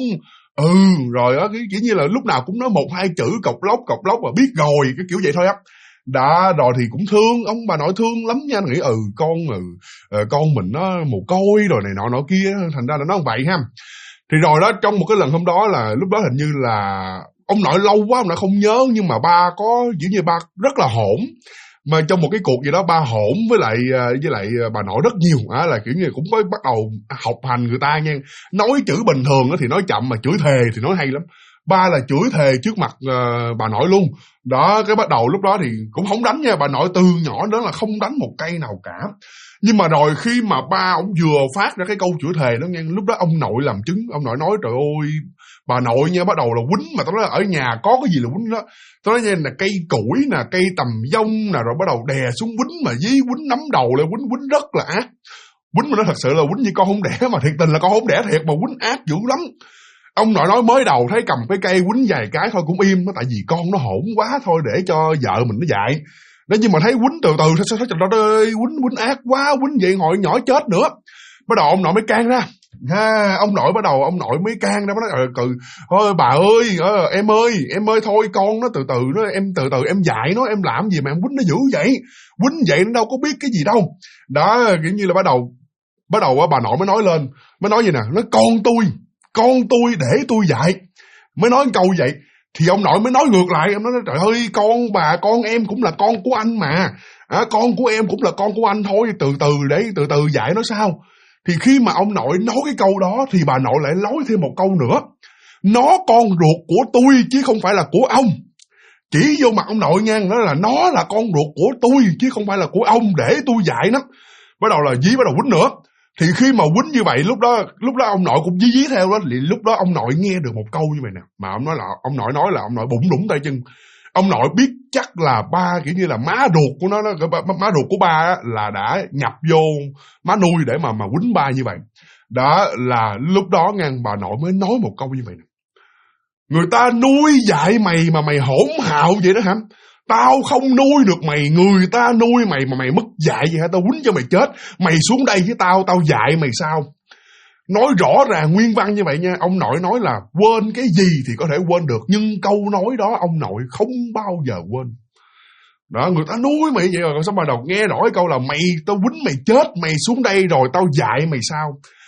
không, rồi á, kiểu như là lúc nào cũng nói 1-2 chữ cộc lốc mà biết rồi, cái kiểu vậy thôi á. Đã rồi thì cũng thương, ông bà nội thương lắm nha, nghĩ con mình nó mồ côi rồi này nọ kia, thành ra là nó vậy ha. Thì rồi đó, trong một cái lần hôm đó là lúc đó hình như là ông nội lâu quá ông nội không nhớ, nhưng mà ba có kiểu như ba rất là hỗn, mà trong một cái cuộc gì đó ba hỗn với lại bà nội rất nhiều, là kiểu như cũng có bắt đầu học hành người ta nha. Nói chữ bình thường thì nói chậm, mà chửi thề thì nói hay lắm. Ba là chửi thề trước mặt bà nội luôn. Đó, cái bắt đầu lúc đó thì cũng không đánh nha, bà nội từ nhỏ đó là không đánh một cây nào cả. Nhưng mà rồi khi mà ba ông vừa phát ra cái câu chửi thề đó nha, lúc đó ông nội làm chứng, ông nội nói trời ơi, bà nội nha bắt đầu là quýnh, mà tao nói ở nhà có cái gì là quýnh đó. Tao nói nha, là cây củi nè, cây tầm dông nè, rồi bắt đầu đè xuống quýnh, mà dí quýnh nắm đầu lại quýnh rất là ác. Quýnh mà nó thật sự là quýnh như con không đẻ, mà thiệt tình là con không đẻ thiệt, mà quýnh ác dữ lắm. Ông nội nói mới đầu thấy cầm cái cây quýnh vài cái thôi cũng im, tại vì con nó hỗn quá thôi để cho vợ mình nó dạy. Đó, nhưng mà thấy quýnh từ sao trời ơi, quýnh ác quá, quýnh vậy hồi nhỏ chết nữa. Bắt đầu ông nội mới can ra. Ông nội mới can ra, bắt đầu thôi bà ơi, em ơi thôi con nó từ nó em từ em dạy nó, em làm gì mà em quýnh nó dữ vậy? Quýnh vậy nó đâu có biết cái gì đâu. Đó, kiểu như là bắt đầu bà nội mới nói lên, mới nói gì nè, nói con tôi để tôi dạy. Mới nói câu vậy thì ông nội mới nói ngược lại, em nói trời ơi, con em cũng là con của anh mà, con của em cũng là con của anh thôi, từ từ dạy nó sao. Thì khi mà ông nội nói cái câu đó thì bà nội lại nói thêm một câu nữa, nó con ruột của tôi chứ không phải là của ông. Chỉ vô mặt ông nội nha, nó là con ruột của tôi chứ không phải là của ông, để tôi dạy nó. Bắt đầu là dí bắt đầu quýnh nữa. Thì khi mà quýnh như vậy, lúc đó ông nội cũng dí theo đó. Thì lúc đó ông nội nghe được một câu như vậy nè, mà ông nội nói là ông nội bụng đũng tay chân. Ông nội biết chắc là ba kiểu như là má ruột của nó má ruột của ba là đã nhập vô má nuôi để mà quýnh ba như vậy. Đó là lúc đó ngang bà nội mới nói một câu như vậy nè, người ta nuôi dạy mày mà mày hỗn hào vậy đó hả? Tao không nuôi được mày, người ta nuôi mày mà mày mất dạy vậy hả? Tao quýnh cho mày chết, mày xuống đây với tao dạy mày sao? Nói rõ ràng nguyên văn như vậy nha. Ông nội nói là quên cái gì thì có thể quên được, nhưng câu nói đó ông nội không bao giờ quên. Đó, người ta nuôi mày vậy rồi sao mà đầu nghe rõ cái câu là tao quýnh mày chết, mày xuống đây rồi tao dạy mày sao?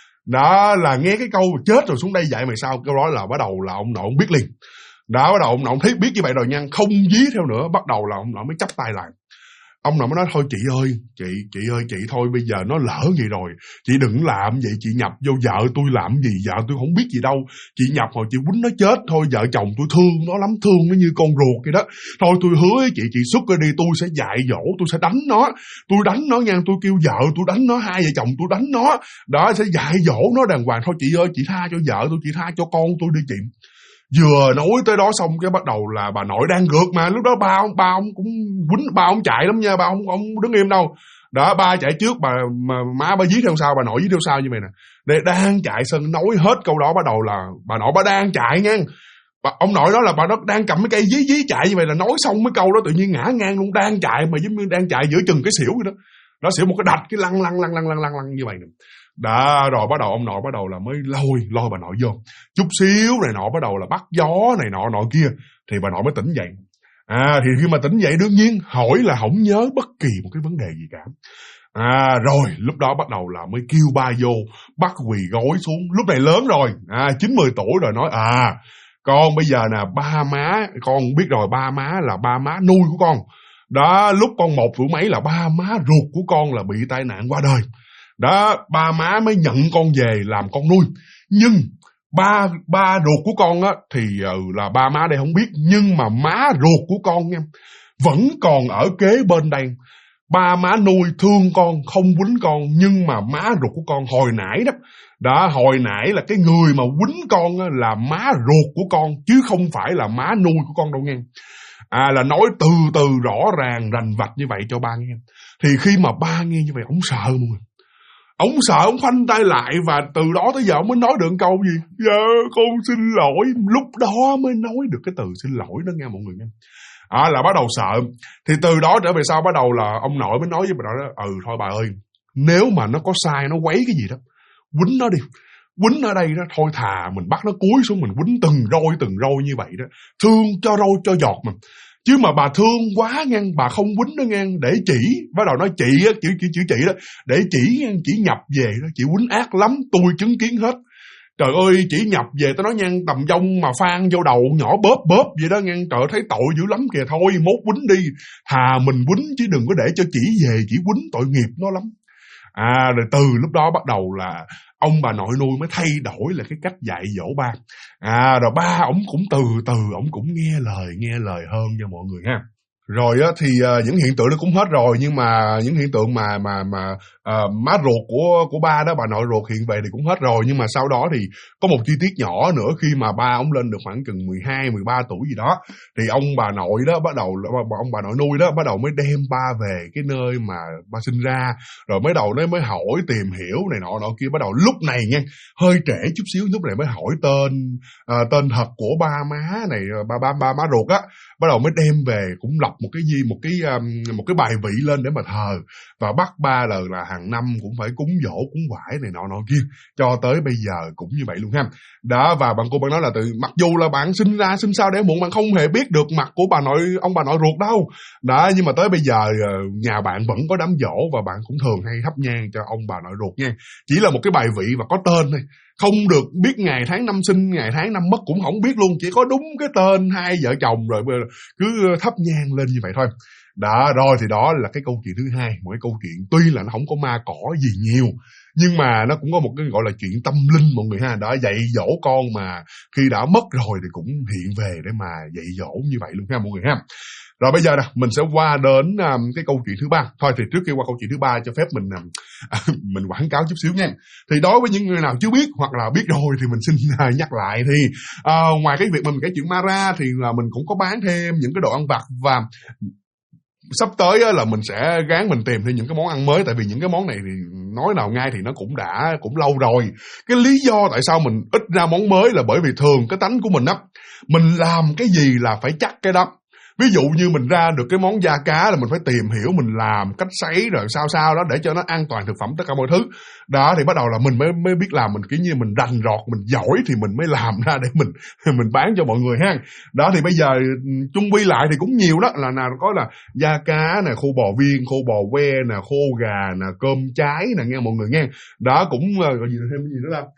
Đó là nghe cái câu chết rồi xuống đây dạy mày sao, câu đó là bắt đầu là ông nội không biết liền. Đó, bắt đầu ông nội thấy biết như vậy rồi nha, không dí theo nữa, bắt đầu là ông nội mới chắp tay lại. Ông nội mới nói thôi chị ơi, chị thôi bây giờ nó lỡ vậy rồi, chị đừng làm vậy, chị nhập vô vợ tôi làm gì, vợ tôi không biết gì đâu, chị nhập rồi chị quýnh nó chết thôi, vợ chồng tôi thương nó lắm, thương nó như con ruột vậy đó. Thôi tôi hứa với chị xuất ra đi, tôi sẽ dạy dỗ, tôi sẽ đánh nó nha, tôi kêu vợ tôi đánh nó, hai vợ chồng tôi đánh nó, đó sẽ dạy dỗ nó đàng hoàng. Thôi chị ơi, chị tha cho vợ tôi, chị tha cho con tôi đi chị. Vừa nói tới đó xong cái bắt đầu là bà nội đang gượt, mà lúc đó ba ông cũng quýnh, ba ông chạy lắm nha, ba ông đứng im đâu. Đó, ba chạy trước, má ba dí theo sau, bà nội dí theo sau như vậy nè. Để đang chạy sân nói hết câu đó, bắt đầu là bà nội bà đang chạy nha. Ông nội đó là bà đó đang cầm cái cây dí chạy như vậy, là nói xong mấy câu đó tự nhiên ngã ngang luôn, đang chạy mà giống như đang chạy giữa chừng cái xỉu vậy đó. Nó xỉu một cái đạch cái lăn như vậy nè. Đó, rồi bắt đầu ông nội bắt đầu là mới lôi bà nội vô chút xíu này nọ, bắt đầu là bắt gió này nọ kia, thì bà nội mới tỉnh dậy. Thì khi mà tỉnh dậy đương nhiên hỏi là không nhớ bất kỳ một cái vấn đề gì cả. Rồi lúc đó bắt đầu là mới kêu ba vô, bắt quỳ gối xuống. Lúc này lớn rồi, 9-10 tuổi rồi, nói con bây giờ nè, ba má con biết rồi, ba má là ba má nuôi của con. Đó, lúc con 1 tuổi mấy là ba má ruột của con là bị tai nạn qua đời. Đó, ba má mới nhận con về làm con nuôi. Nhưng ba ruột của con á thì là ba má đây không biết, nhưng mà má ruột của con nha vẫn còn ở kế bên đây. Ba má nuôi thương con, không quýnh con, nhưng mà má ruột của con hồi nãy đó, hồi nãy là cái người mà quýnh con á, là má ruột của con chứ không phải là má nuôi của con đâu nghe. Là nói từ từ rõ ràng rành vạch như vậy cho ba nghe. Thì khi mà ba nghe như vậy, ông sợ mọi người. Ông sợ, ông khoanh tay lại, và từ đó tới giờ ông mới nói được câu gì? Dạ con xin lỗi. Lúc đó mới nói được cái từ xin lỗi đó nghe mọi người nghe. Là bắt đầu sợ. Thì từ đó trở về sau bắt đầu là ông nội mới nói với bà nội đó, thôi bà ơi, nếu mà nó có sai, nó quấy cái gì đó, quýnh nó đi. Quýnh ở đây đó, thôi thà mình bắt nó cúi xuống, mình quýnh từng roi như vậy đó. Thương cho roi cho giọt mà. Chứ mà bà thương quá ngang, bà không quýnh nó ngang để chỉ. Bắt đầu nói chị á, chữ chị đó, để chỉ ngang, chỉ nhập về đó, chị quýnh ác lắm, tôi chứng kiến hết. Trời ơi, chỉ nhập về tao nói ngang tầm dông mà phan vô đầu nhỏ bóp vậy đó ngang, trời thấy tội dữ lắm kìa, thôi mốt quýnh đi. Thà mình quýnh chứ đừng có để cho chỉ về, chỉ quýnh tội nghiệp nó lắm. Rồi từ lúc đó bắt đầu là ông bà nội nuôi mới thay đổi là cái cách dạy dỗ ba. Rồi ba ổng cũng từ từ ổng cũng nghe lời hơn cho mọi người ha. Rồi á thì những hiện tượng nó cũng hết rồi, nhưng mà những hiện tượng mà má ruột của ba đó, bà nội ruột hiện về thì cũng hết rồi, nhưng mà sau đó thì có một chi tiết nhỏ nữa. Khi mà ba ông lên được khoảng chừng 12, 13 tuổi gì đó, thì ông bà nội đó bắt đầu, ông bà nội nuôi đó bắt đầu mới đem ba về cái nơi mà ba sinh ra, rồi mới đầu nó mới hỏi tìm hiểu này nọ kia. Bắt đầu lúc này nha, hơi trễ chút xíu, lúc này mới hỏi tên thật của ba má này, ba má ruột á. Bắt đầu mới đem về, cũng lập một cái bài vị lên để mà thờ, và bắt ba là hàng năm cũng phải cúng dỗ cúng vải này nọ kia, cho tới bây giờ cũng như vậy luôn ha. Đó, và bạn nói là mặc dù là bạn sinh sao để muộn, bạn không hề biết được mặt của ông bà nội ruột đâu. Đó, nhưng mà tới bây giờ nhà bạn vẫn có đám giỗ, và bạn cũng thường hay thắp nhang cho ông bà nội ruột nha. Chỉ là một cái bài vị và có tên thôi. Không được biết ngày tháng năm sinh, ngày tháng năm mất cũng không biết luôn, chỉ có đúng cái tên hai vợ chồng rồi cứ thắp nhang lên như vậy thôi. Đó, rồi thì đó là cái câu chuyện thứ hai. Một cái câu chuyện tuy là nó không có ma cỏ gì nhiều, nhưng mà nó cũng có một cái gọi là chuyện tâm linh mọi người ha. Đó, dạy dỗ con mà khi đã mất rồi thì cũng hiện về để mà dạy dỗ như vậy luôn ha mọi người ha. Rồi bây giờ nè, mình sẽ qua đến cái câu chuyện thứ ba. Thôi thì trước khi qua câu chuyện thứ ba, cho phép mình quảng cáo chút xíu nha. Thì đối với những người nào chưa biết hoặc là biết rồi thì mình xin nhắc lại. Thì ngoài cái việc mình kể chuyện ma ra, thì là mình cũng có bán thêm những cái đồ ăn vặt, và sắp tới là mình sẽ gắng mình tìm thêm những cái món ăn mới. Tại vì những cái món này thì nói nào ngay thì nó cũng lâu rồi. Cái lý do tại sao mình ít ra món mới là bởi vì thường cái tánh của mình á, mình làm cái gì là phải chắc cái đó. Ví dụ như mình ra được cái món da cá là mình phải tìm hiểu, mình làm cách sấy rồi sao đó để cho nó an toàn thực phẩm tất cả mọi thứ. Đó, thì bắt đầu là mình mới biết làm, mình kiểu như mình rành rọt, mình giỏi thì mình mới làm ra để mình bán cho mọi người ha. Đó, thì bây giờ chung quy lại thì cũng nhiều đó, là nào có là da cá nè, khô bò viên, khô bò que nè, khô gà nè, cơm cháy nè nghe mọi người nghe. Đó, cũng gọi gì thêm cái gì nữa là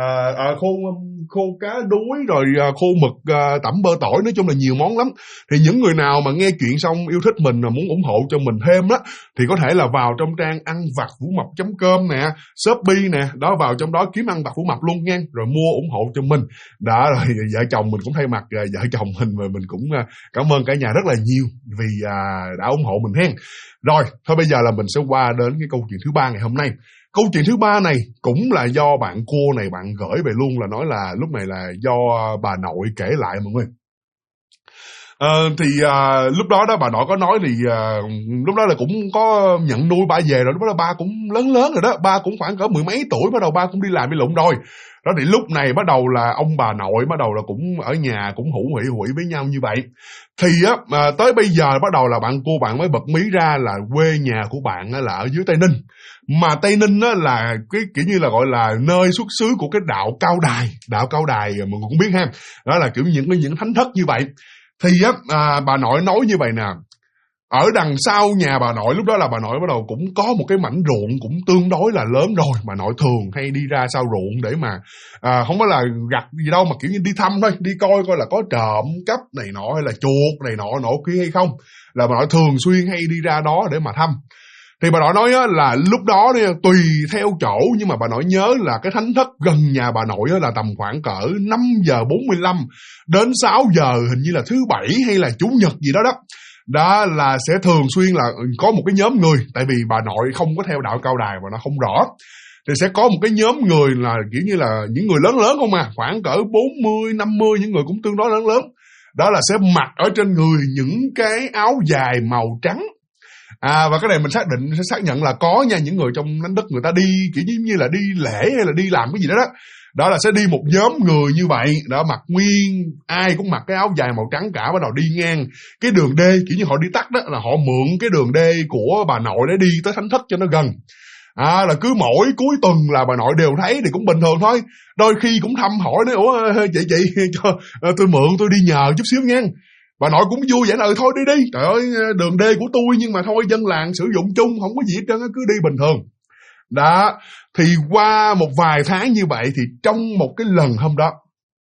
khô cá đuối, rồi khô mực, tẩm bơ tỏi, nói chung là nhiều món lắm. Thì những người nào mà nghe chuyện xong yêu thích mình mà muốn ủng hộ cho mình thêm đó, thì có thể là vào trong trang anvặt.com nè, Shopee nè, đó, vào trong đó kiếm Ăn Vặt Vũ Mập luôn nha, rồi mua ủng hộ cho mình. Đó, rồi vợ chồng mình cũng thay mặt vợ chồng mình cũng cảm ơn cả nhà rất là nhiều vì đã ủng hộ mình hen. Rồi, thôi bây giờ là mình sẽ qua đến cái câu chuyện thứ ba ngày hôm nay. Câu chuyện thứ ba này cũng là do bạn cô này bạn gửi về luôn, là nói là lúc này là do bà nội kể lại mọi người. Lúc đó bà nội có nói thì lúc đó là cũng có nhận nuôi ba về rồi, lúc đó ba cũng lớn rồi đó, ba cũng khoảng cỡ mười mấy tuổi, bắt đầu ba cũng đi làm đi lụng rồi. Đó thì lúc này bắt đầu là ông bà nội bắt đầu là cũng ở nhà cũng hữu hỉ với nhau như vậy. Thì tới bây giờ bắt đầu là bạn cô bạn mới bật mí ra là quê nhà của bạn là ở dưới Tây Ninh. Mà Tây Ninh á là cái kiểu như là gọi là nơi xuất xứ của cái đạo Cao Đài mọi người cũng biết ha. Đó là kiểu những thánh thất như vậy. Thì bà nội nói như vậy nè, ở đằng sau nhà bà nội lúc đó là bà nội bắt đầu cũng có một cái mảnh ruộng cũng tương đối là lớn rồi. Bà nội thường hay đi ra sau ruộng để mà không có là gặt gì đâu, mà kiểu như đi thăm thôi, đi coi là có trộm cắp này nọ hay là chuột này nọ kia hay không, là bà nội thường xuyên hay đi ra đó để mà thăm. Thì bà nội nói là lúc đó tùy theo chỗ, nhưng mà bà nội nhớ là cái thánh thất gần nhà bà nội là tầm khoảng cỡ 5:45 đến 6 giờ, hình như là thứ Bảy hay là Chủ nhật gì đó đó. Đó là sẽ thường xuyên là có một cái nhóm người, tại vì bà nội không có theo đạo Cao Đài và nó không rõ, thì sẽ có một cái nhóm người là kiểu như là những người lớn không à, khoảng cỡ 40, 50, những người cũng tương đối lớn. đó là sẽ mặc ở trên người những cái áo dài màu trắng. Và cái này mình sẽ xác nhận là có nha, những người trong Thánh Đức người ta đi kiểu như là đi lễ hay là đi làm cái gì đó đó. Đó là sẽ đi một nhóm người như vậy, đó mặc nguyên, ai cũng mặc cái áo dài màu trắng cả, bắt đầu đi ngang cái đường đê, kiểu như họ đi tắt đó, là họ mượn cái đường đê của bà nội để đi tới Thánh Thất cho nó gần. Là cứ mỗi cuối tuần là bà nội đều thấy thì cũng bình thường thôi. Đôi khi cũng thăm hỏi nói, ủa chị cho tôi mượn, tôi đi nhờ chút xíu nha. Bà nội cũng vui vậy, thôi đi. Trời ơi, đường đê của tôi nhưng mà thôi, dân làng sử dụng chung, không có gì hết trơn, cứ đi bình thường. Đó, thì qua một vài tháng như vậy thì trong một cái lần hôm đó,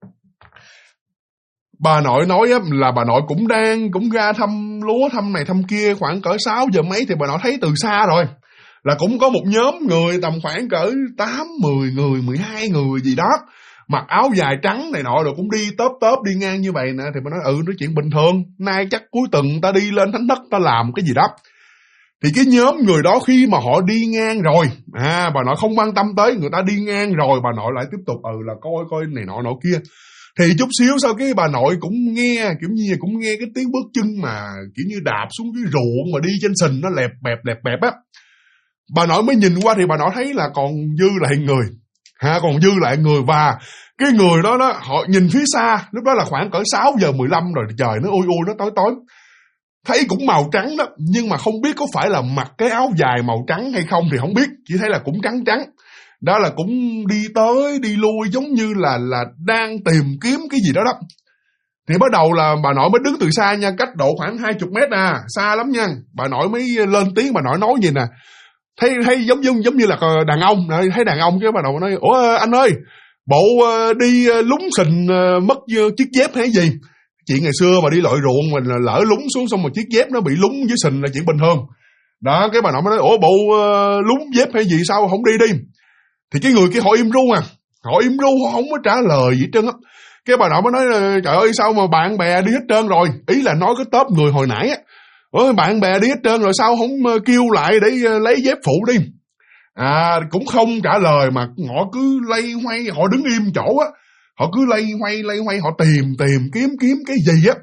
bà nội nói là bà nội cũng ra thăm lúa, thăm này thăm kia, khoảng cỡ 6 giờ mấy thì bà nội thấy từ xa rồi là cũng có một nhóm người tầm khoảng cỡ 8, 10 người, 12 người gì đó, mặc áo dài trắng này nọ rồi cũng đi tớp đi ngang như vậy nè. Thì bà nói nói chuyện bình thường, nay chắc cuối tuần ta đi lên Thánh Thất ta làm cái gì đó. Thì cái nhóm người đó khi mà họ đi ngang rồi, bà nội không quan tâm tới, người ta đi ngang rồi bà nội lại tiếp tục là coi này nọ kia. Thì chút xíu sau cái bà nội cũng nghe, kiểu như cũng nghe cái tiếng bước chân mà kiểu như đạp xuống cái ruộng mà đi trên sình nó lẹp bẹp á. Bà nội mới nhìn qua thì bà nội thấy là còn dư lại người, và cái người đó họ nhìn phía xa, lúc đó là khoảng cỡ 6 giờ 15 rồi, trời nó ui nó tối. Thấy cũng màu trắng đó, nhưng mà không biết có phải là mặc cái áo dài màu trắng hay không thì không biết, chỉ thấy là cũng trắng. Đó là cũng đi tới đi lui giống như là đang tìm kiếm cái gì đó. Thì bắt đầu là bà nội mới đứng từ xa nha, cách độ khoảng 20 mét xa lắm nha. Bà nội mới lên tiếng, bà nội nói gì nè, thấy giống như là đàn ông, thấy đàn ông cái bà nội nói, ủa anh ơi, bộ đi lúng sình mất chiếc dép hay gì? Chuyện ngày xưa mà đi lội ruộng mình lỡ lúng xuống xong một chiếc dép nó bị lúng dưới sình là chuyện bình thường. Đó, cái bà nội mới nói, ủa bộ lúng dép hay gì sao không đi? Thì cái người kia họ im ru họ không có trả lời gì hết trơn á. Cái bà nội mới nói, trời ơi sao mà bạn bè đi hết trơn rồi, ý là nói cái tớp người hồi nãy á, bạn bè đi hết trơn rồi sao không kêu lại để lấy dép phụ đi. Cũng không trả lời mà họ cứ lay hoay, họ đứng im chỗ á, họ cứ lay hoay, họ tìm kiếm cái gì á.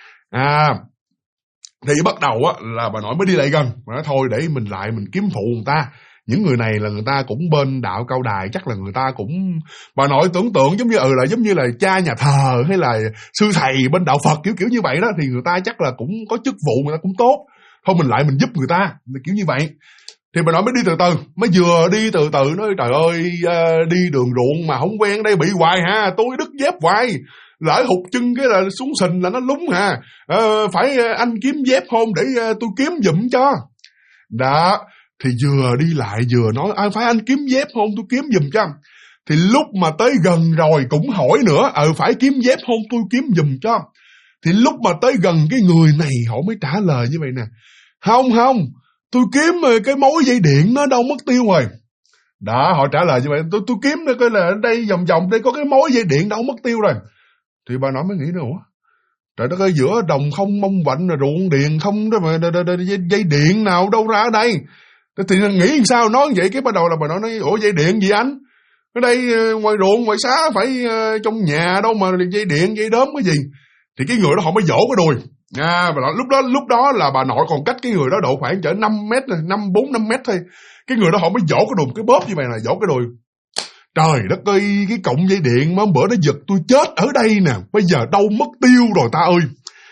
Thì bắt đầu á là bà nội mới đi lại gần, bà nói thôi để mình kiếm phụ người ta. Những người này là người ta cũng bên đạo Cao Đài, chắc là người ta cũng, bà nội tưởng tượng giống như là cha nhà thờ hay là sư thầy bên đạo Phật kiểu như vậy đó, thì người ta chắc là cũng có chức vụ, người ta cũng tốt. Thôi mình giúp người ta kiểu như vậy. Thì bà nội mới đi từ từ, mới vừa đi từ từ nói trời ơi, đi đường ruộng mà không quen đây bị hoài tôi đứt dép hoài, lỡ hụt chân cái là xuống sình là nó lúng phải anh kiếm dép không để tôi kiếm giùm cho. Đó, thì vừa đi lại vừa nói phải anh kiếm dép không tôi kiếm giùm cho. Thì lúc mà tới gần rồi cũng hỏi nữa, phải kiếm dép không tôi kiếm giùm cho. Thì lúc mà tới gần cái người này họ mới trả lời như vậy nè, không tôi kiếm cái mối dây điện nó đâu mất tiêu rồi. Đó, họ trả lời như vậy, tôi kiếm coi là ở đây vòng đây có cái mối dây điện đâu mất tiêu rồi. Thì bà nội mới nghĩ nữa, ủa trời đất ơi, giữa đồng không mông vạnh là ruộng điền không đó mà dây điện nào đâu ra ở đây. Thì nghĩ sao nói vậy, cái bắt đầu là bà nội nói, ủa dây điện gì anh? Ở đây ngoài ruộng ngoài xá phải trong nhà đâu mà dây điện dây đốm cái gì. Thì cái người đó họ mới vỗ cái đùi. Lúc đó là bà nội còn cách cái người đó độ khoảng chở 5 mét, 4-5 mét thôi. Cái người đó họ mới vỗ cái đùi, cái bóp như vậy là vỗ cái đùi. Trời đất ơi, cái cọng dây điện mà bữa nó giật tôi chết ở đây nè, bây giờ đâu mất tiêu rồi ta ơi.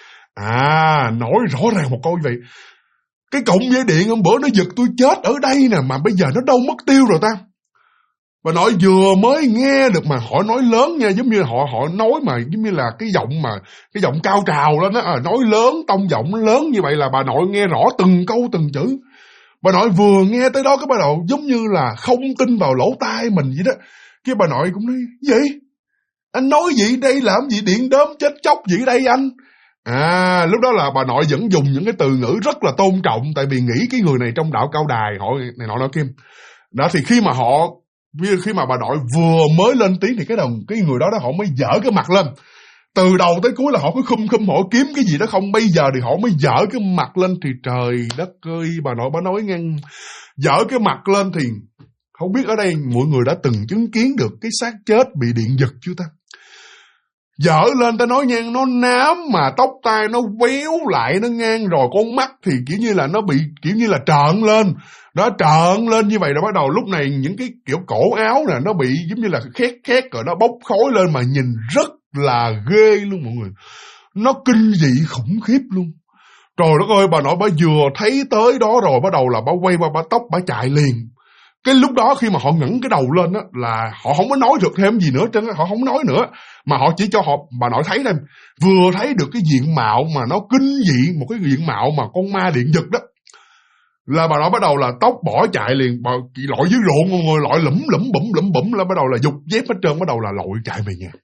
Nói rõ ràng một câu như vậy. Cái cọng dây điện hôm bữa nó giật tôi chết ở đây nè, mà bây giờ nó đâu mất tiêu rồi ta. Bà nội vừa mới nghe được mà họ nói lớn nha, giống như họ nói mà giống như là cái giọng cao trào lên đó, nói lớn, tông giọng lớn như vậy là bà nội nghe rõ từng câu từng chữ. Bà nội vừa nghe tới đó cái bà nội giống như là không tin vào lỗ tai mình vậy đó. Cái bà nội cũng nói, gì? Anh nói gì đây, làm gì điện đốm chết chóc gì đây anh? Lúc đó là bà nội vẫn dùng những cái từ ngữ rất là tôn trọng, tại vì nghĩ cái người này trong đạo Cao Đài, họ này nọ kim. Đó, thì khi mà bà nội vừa mới lên tiếng thì cái người đó họ mới dở cái mặt lên. Từ đầu tới cuối là họ cứ khum họ kiếm cái gì đó không. Bây giờ thì họ mới dở cái mặt lên, thì trời đất ơi, bà nội bà nói ngang, dở cái mặt lên thì không biết ở đây mọi người đã từng chứng kiến được cái xác chết bị điện giật chưa ta? Dở lên ta nói nha, nó nám mà tóc tai nó véo lại, nó ngang rồi, con mắt thì kiểu như là nó bị kiểu như là trợn lên. Nó trợn lên như vậy rồi bắt đầu lúc này những cái kiểu cổ áo nè nó bị giống như là khét khét rồi nó bốc khói lên mà nhìn rất là ghê luôn mọi người. Nó kinh dị khủng khiếp luôn. Trời đất ơi, bà nội bà vừa thấy tới đó rồi bắt đầu là bà quay qua bà tóc bà chạy liền. Cái lúc đó khi mà họ ngẩng cái đầu lên á là họ không có nói được thêm gì nữa, trên họ không nói nữa mà họ chỉ cho họ bà nội thấy thêm, vừa thấy được cái diện mạo mà nó kinh dị, một cái diện mạo mà con ma điện giật đó, là bà nội bắt đầu là tóc bỏ chạy liền, bà lội dưới ruộng mọi người, lội lủm bủm là bắt đầu là giục dép hết trơn, bắt đầu là lội chạy về nhà.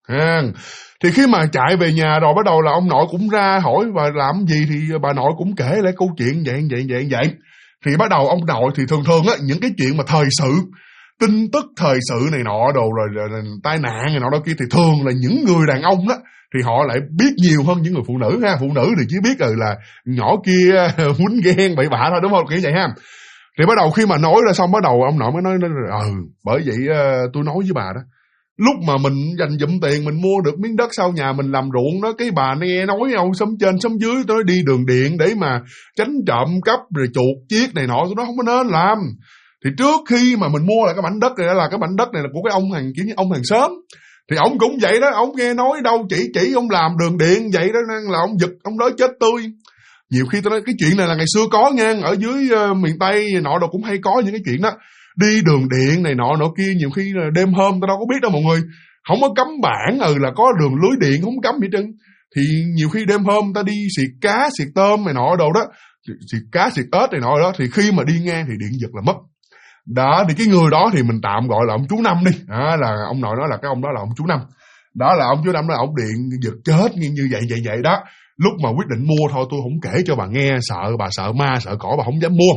Thì khi mà chạy về nhà rồi bắt đầu là ông nội cũng ra hỏi và làm gì thì bà nội cũng kể lại câu chuyện vậy. Thì bắt đầu ông nội thì thường á những cái chuyện mà thời sự, tin tức thời sự này nọ đồ rồi tai nạn này nọ đó kia thì thường là những người đàn ông đó thì họ lại biết nhiều hơn những người phụ nữ ha. Phụ nữ thì chỉ biết là nhỏ kia quýnh ghen bậy bạ thôi, đúng không, kiểu vậy ha. Thì bắt đầu khi mà nói ra xong bắt đầu ông nội mới nói bởi vậy tôi nói với bà đó, lúc mà mình dành dụm tiền mình mua được miếng đất sau nhà mình làm ruộng đó, cái bà nghe nói ông xóm trên xóm dưới tới đi đường điện để mà tránh trộm cắp rồi chuột chiếc này nọ, tôi nói không có nên làm. Thì trước khi mà mình mua lại cái mảnh đất này là cái mảnh đất này là của cái ông hàng kiểu như ông hàng xóm, thì ông cũng vậy đó, ông nghe nói đâu chỉ ông làm đường điện vậy đó nên là ông giật ông đó chết tươi. Nhiều khi tôi nói cái chuyện này là ngày xưa có nha, ở dưới miền Tây nọ đâu cũng hay có những cái chuyện đó, đi đường điện này nọ kia, nhiều khi là đêm hôm ta đâu có biết đâu mọi người, không có cấm bản là có đường lưới điện không cấm gì trơn. Thì nhiều khi đêm hôm ta đi xịt cá xịt tôm này nọ đồ đó, xịt cá xịt ếch này nọ đó, thì khi mà đi ngang thì điện giật là mất. Đó thì cái người đó thì mình tạm gọi là ông chú Năm đi, là ông nội nói là cái ông đó là ông chú Năm. Đó là ông chú Năm đó, ông điện giật chết như vậy đó. Lúc mà quyết định mua thôi tôi không kể cho bà nghe, sợ bà sợ ma sợ cỏ bà không dám mua.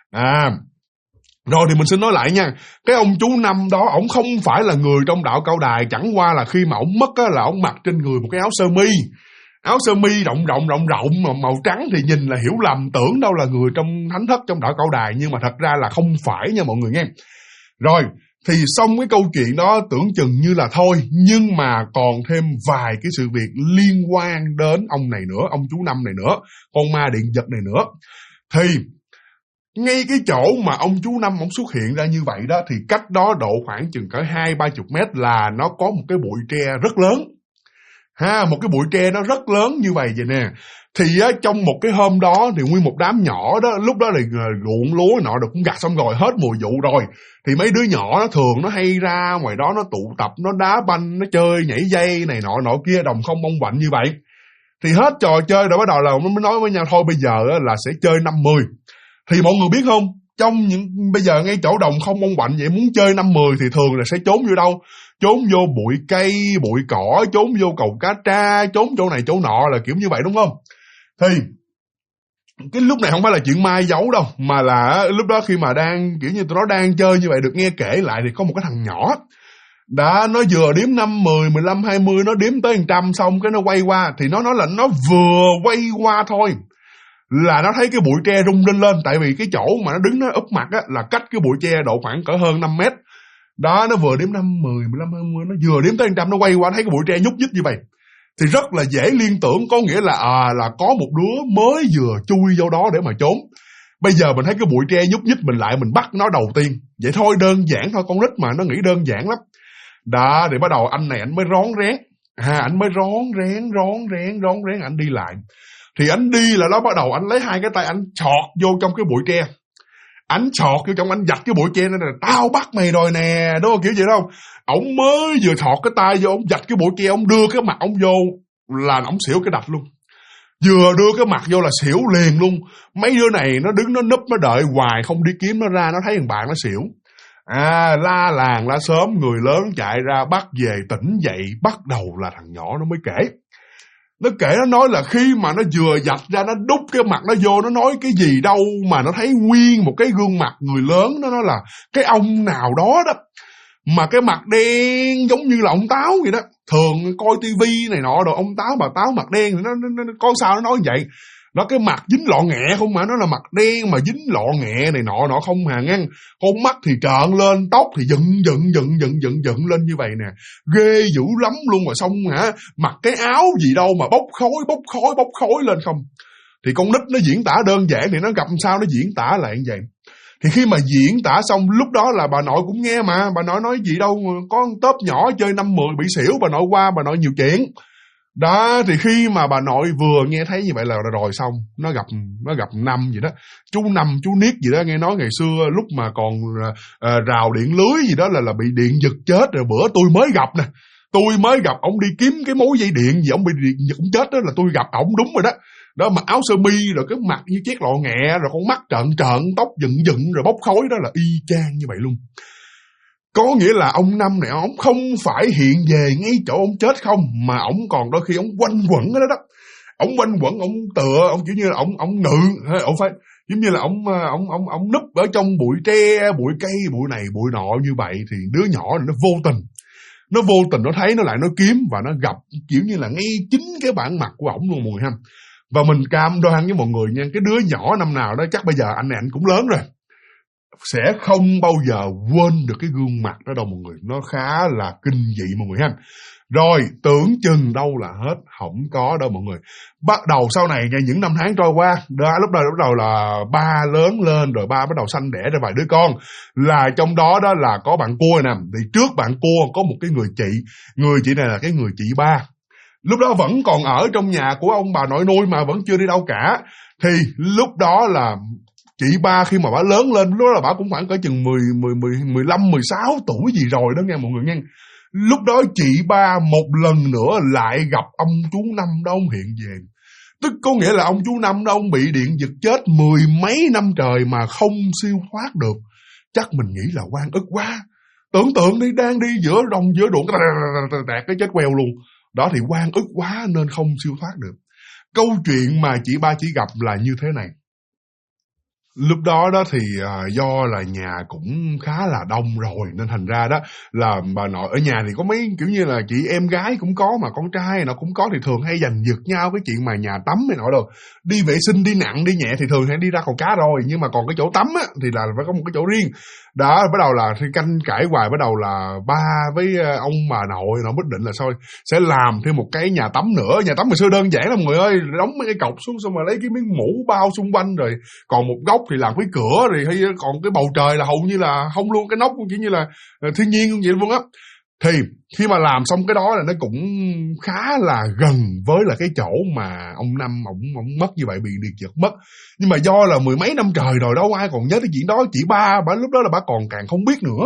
Rồi thì mình xin nói lại nha, cái ông chú Năm đó ổng không phải là người trong đạo Cao Đài, chẳng qua là khi mà ổng mất á là ổng mặc trên người một cái áo sơ mi rộng màu trắng, thì nhìn là hiểu lầm tưởng đâu là người trong thánh thất trong đạo Cao Đài, nhưng mà thật ra là không phải nha mọi người nghe. Rồi thì xong cái câu chuyện đó tưởng chừng như là thôi, nhưng mà còn thêm vài cái sự việc liên quan đến ông này nữa, ông chú Năm này nữa, con ma điện giật này nữa. Thì ngay cái chỗ mà ông chú Năm ông xuất hiện ra như vậy đó, thì cách đó độ khoảng chừng cỡ 20-30 mét là nó có một cái bụi tre rất lớn. Một cái bụi tre nó rất lớn như vậy nè. Thì trong một cái hôm đó thì nguyên một đám nhỏ đó, lúc đó là ruộng lúa nọ được cũng gặt xong rồi, hết mùa vụ rồi, thì mấy đứa nhỏ nó thường nó hay ra ngoài đó nó tụ tập, nó đá banh, nó chơi nhảy dây này nọ kia, đồng không bông quạnh như vậy. Thì hết trò chơi rồi bắt đầu là nó mới nói với nhau thôi bây giờ là sẽ chơi 5-10. Thì mọi người biết không, trong những bây giờ ngay chỗ đồng không bông quạnh vậy, muốn chơi 5-10 thì thường là sẽ trốn vô đâu? Trốn vô bụi cây, bụi cỏ, trốn vô cầu cá tra, trốn chỗ này chỗ nọ, là kiểu như vậy đúng không? Thì cái lúc này không phải là chuyện mai giấu đâu, mà là lúc đó khi mà đang kiểu như tụi nó đang chơi như vậy, được nghe kể lại thì có một cái thằng nhỏ đã, nó vừa đếm 5, 10, 15, 20, nó đếm tới 100 xong cái nó quay qua, thì nó nói là nó vừa quay qua thôi là nó thấy cái bụi tre rung lên, tại vì cái chỗ mà nó đứng nó úp mặt á là cách cái bụi tre độ khoảng cỡ hơn 5 mét. Đó, nó vừa đếm 5, 10, 15, 20, nó vừa đếm tới 100 nó quay qua thấy cái bụi tre nhúc nhích như vậy. Thì rất là dễ liên tưởng, có nghĩa là có một đứa mới vừa chui vô đó để mà trốn. Bây giờ mình thấy cái bụi tre nhúc nhích, mình lại mình bắt nó đầu tiên. Vậy thôi, đơn giản thôi, con nít mà nó nghĩ đơn giản lắm. Đó, thì bắt đầu anh này anh mới rón rén. Anh mới rón rén anh đi lại. Thì anh đi là đó bắt đầu anh lấy hai cái tay anh chọt vô trong cái bụi tre. Anh chọt vô trong, anh giặt cái bụi tre này, tao bắt mày rồi nè, đúng không, kiểu vậy đâu. Ổng mới vừa chọt cái tay vô, ổng giặt cái bụi tre, ổng đưa cái mặt ổng vô là ổng xỉu cái đạch luôn. Vừa đưa cái mặt vô là xỉu liền luôn. Mấy đứa này nó đứng nó núp nó đợi hoài không đi kiếm nó ra, nó thấy thằng bạn nó xỉu. La làng la xóm, người lớn chạy ra bắt về, tỉnh dậy bắt đầu là thằng nhỏ nó mới kể. Nó kể, nó nói là khi mà nó vừa giặt ra, nó đút cái mặt nó vô, nó nói cái gì đâu mà nó thấy nguyên một cái gương mặt người lớn. Nó nói là cái ông nào đó đó mà cái mặt đen giống như là ông Táo vậy đó. Thường coi tivi này nọ rồi ông Táo bà Táo mặt đen, nó có sao nó nói như vậy. Đó, cái mặt dính lọ nghẹ không mà, nó là mặt đen mà dính lọ nghẹ này nọ không hà ngăn. Con mắt thì trợn lên, tóc thì dựng lên như vậy nè. Ghê dữ lắm luôn. Mà xong hả, mặc cái áo gì đâu mà bốc khói lên không. Thì con nít nó diễn tả đơn giản thì nó gặp sao nó diễn tả lại như vậy. Thì khi mà diễn tả xong, lúc đó là bà nội cũng nghe mà, bà nội nói gì đâu, có con tớp nhỏ chơi 5-10 bị xỉu, bà nội qua, bà nội nhiều chuyện. Đó, thì khi mà bà nội vừa nghe thấy như vậy là rồi xong, nó gặp Năm gì đó, chú Năm, chú Niết gì đó, nghe nói ngày xưa lúc mà còn rào điện lưới gì đó là bị điện giật chết rồi. Bữa tôi mới gặp ông đi kiếm cái mối dây điện gì, ông bị điện giật, ông chết đó, là tôi gặp ổng đúng rồi đó. Đó, mặc áo sơ mi rồi cái mặt như chiếc lọ nghẹ, rồi con mắt trợn, tóc dựng rồi bốc khói, đó là y chang như vậy luôn. Có nghĩa là ông Năm này, ông không phải hiện về ngay chỗ ông chết không, mà ông còn đôi khi ông quanh quẩn ở đó đó. Ông quanh quẩn, ông tựa, ông kiểu như là ông ngự, ông phải giống như là ông núp ở trong bụi tre, bụi cây, bụi này, bụi nọ như vậy. Thì đứa nhỏ này nó vô tình nó thấy, nó lại nó kiếm, và nó gặp kiểu như là ngay chính cái bản mặt của ổng luôn mọi người ha. Và mình cam đoan với mọi người nha, cái đứa nhỏ năm nào đó chắc bây giờ anh này anh cũng lớn rồi, sẽ không bao giờ quên được cái gương mặt đó đâu mọi người. Nó khá là kinh dị mọi người ha. Rồi tưởng chừng đâu là hết, không có đâu mọi người. Bắt đầu sau này nha, những năm tháng trôi qua, đó, lúc đầu là ba lớn lên rồi, ba bắt đầu sanh đẻ ra vài đứa con. Là trong đó đó là có bạn cua nè. Thì trước bạn cua có một cái người chị này là cái người chị ba. Lúc đó vẫn còn ở trong nhà của ông bà nội nuôi mà vẫn chưa đi đâu cả. Thì lúc đó là chị ba khi mà bà lớn lên, lúc đó là bà cũng khoảng cỡ chừng 15, 16 tuổi gì rồi đó nghe mọi người nghe. Lúc đó chị ba một lần nữa lại gặp ông chú Năm đó, ông hiện về. Tức có nghĩa là ông chú Năm đó, ông bị điện giật chết 10 mấy năm trời mà không siêu thoát được. Chắc mình nghĩ là oan ức quá. Tưởng tượng đi, đang đi giữa đồng giữa ruộng, tẹt cái chết queo luôn. Đó thì oan ức quá nên không siêu thoát được. Câu chuyện mà chị ba chỉ gặp là như thế này. Lúc đó đó thì do là nhà cũng khá là đông rồi, nên thành ra đó là bà nội ở nhà thì có mấy kiểu như là chị em gái cũng có, mà con trai nó cũng có, thì thường hay giành giật nhau cái chuyện mà nhà tắm này nọ đâu. Đi vệ sinh đi nặng đi nhẹ thì thường hay đi ra cầu cá rồi, nhưng mà còn cái chỗ tắm á thì là phải có một cái chỗ riêng. Đó, bắt đầu là thì canh cãi hoài, bắt đầu là ba với ông bà nội nó quyết định là thôi sẽ làm thêm một cái nhà tắm nữa. Nhà tắm ngày xưa đơn giản lắm mọi người ơi, đóng mấy cái cọc xuống xong rồi lấy cái miếng mũ bao xung quanh, rồi còn một góc thì làm cái cửa, rồi hay còn cái bầu trời là hầu như là không luôn, cái nóc cũng chỉ như là thiên nhiên vậy luôn á. Thì khi mà làm xong cái đó là nó cũng khá là gần với là cái chỗ mà ông Năm ổng mất như vậy, bị điện giật mất. Nhưng mà do là 10 mấy năm trời rồi đâu ai còn nhớ cái chuyện đó. Chị ba bà lúc đó là bà còn càng không biết nữa.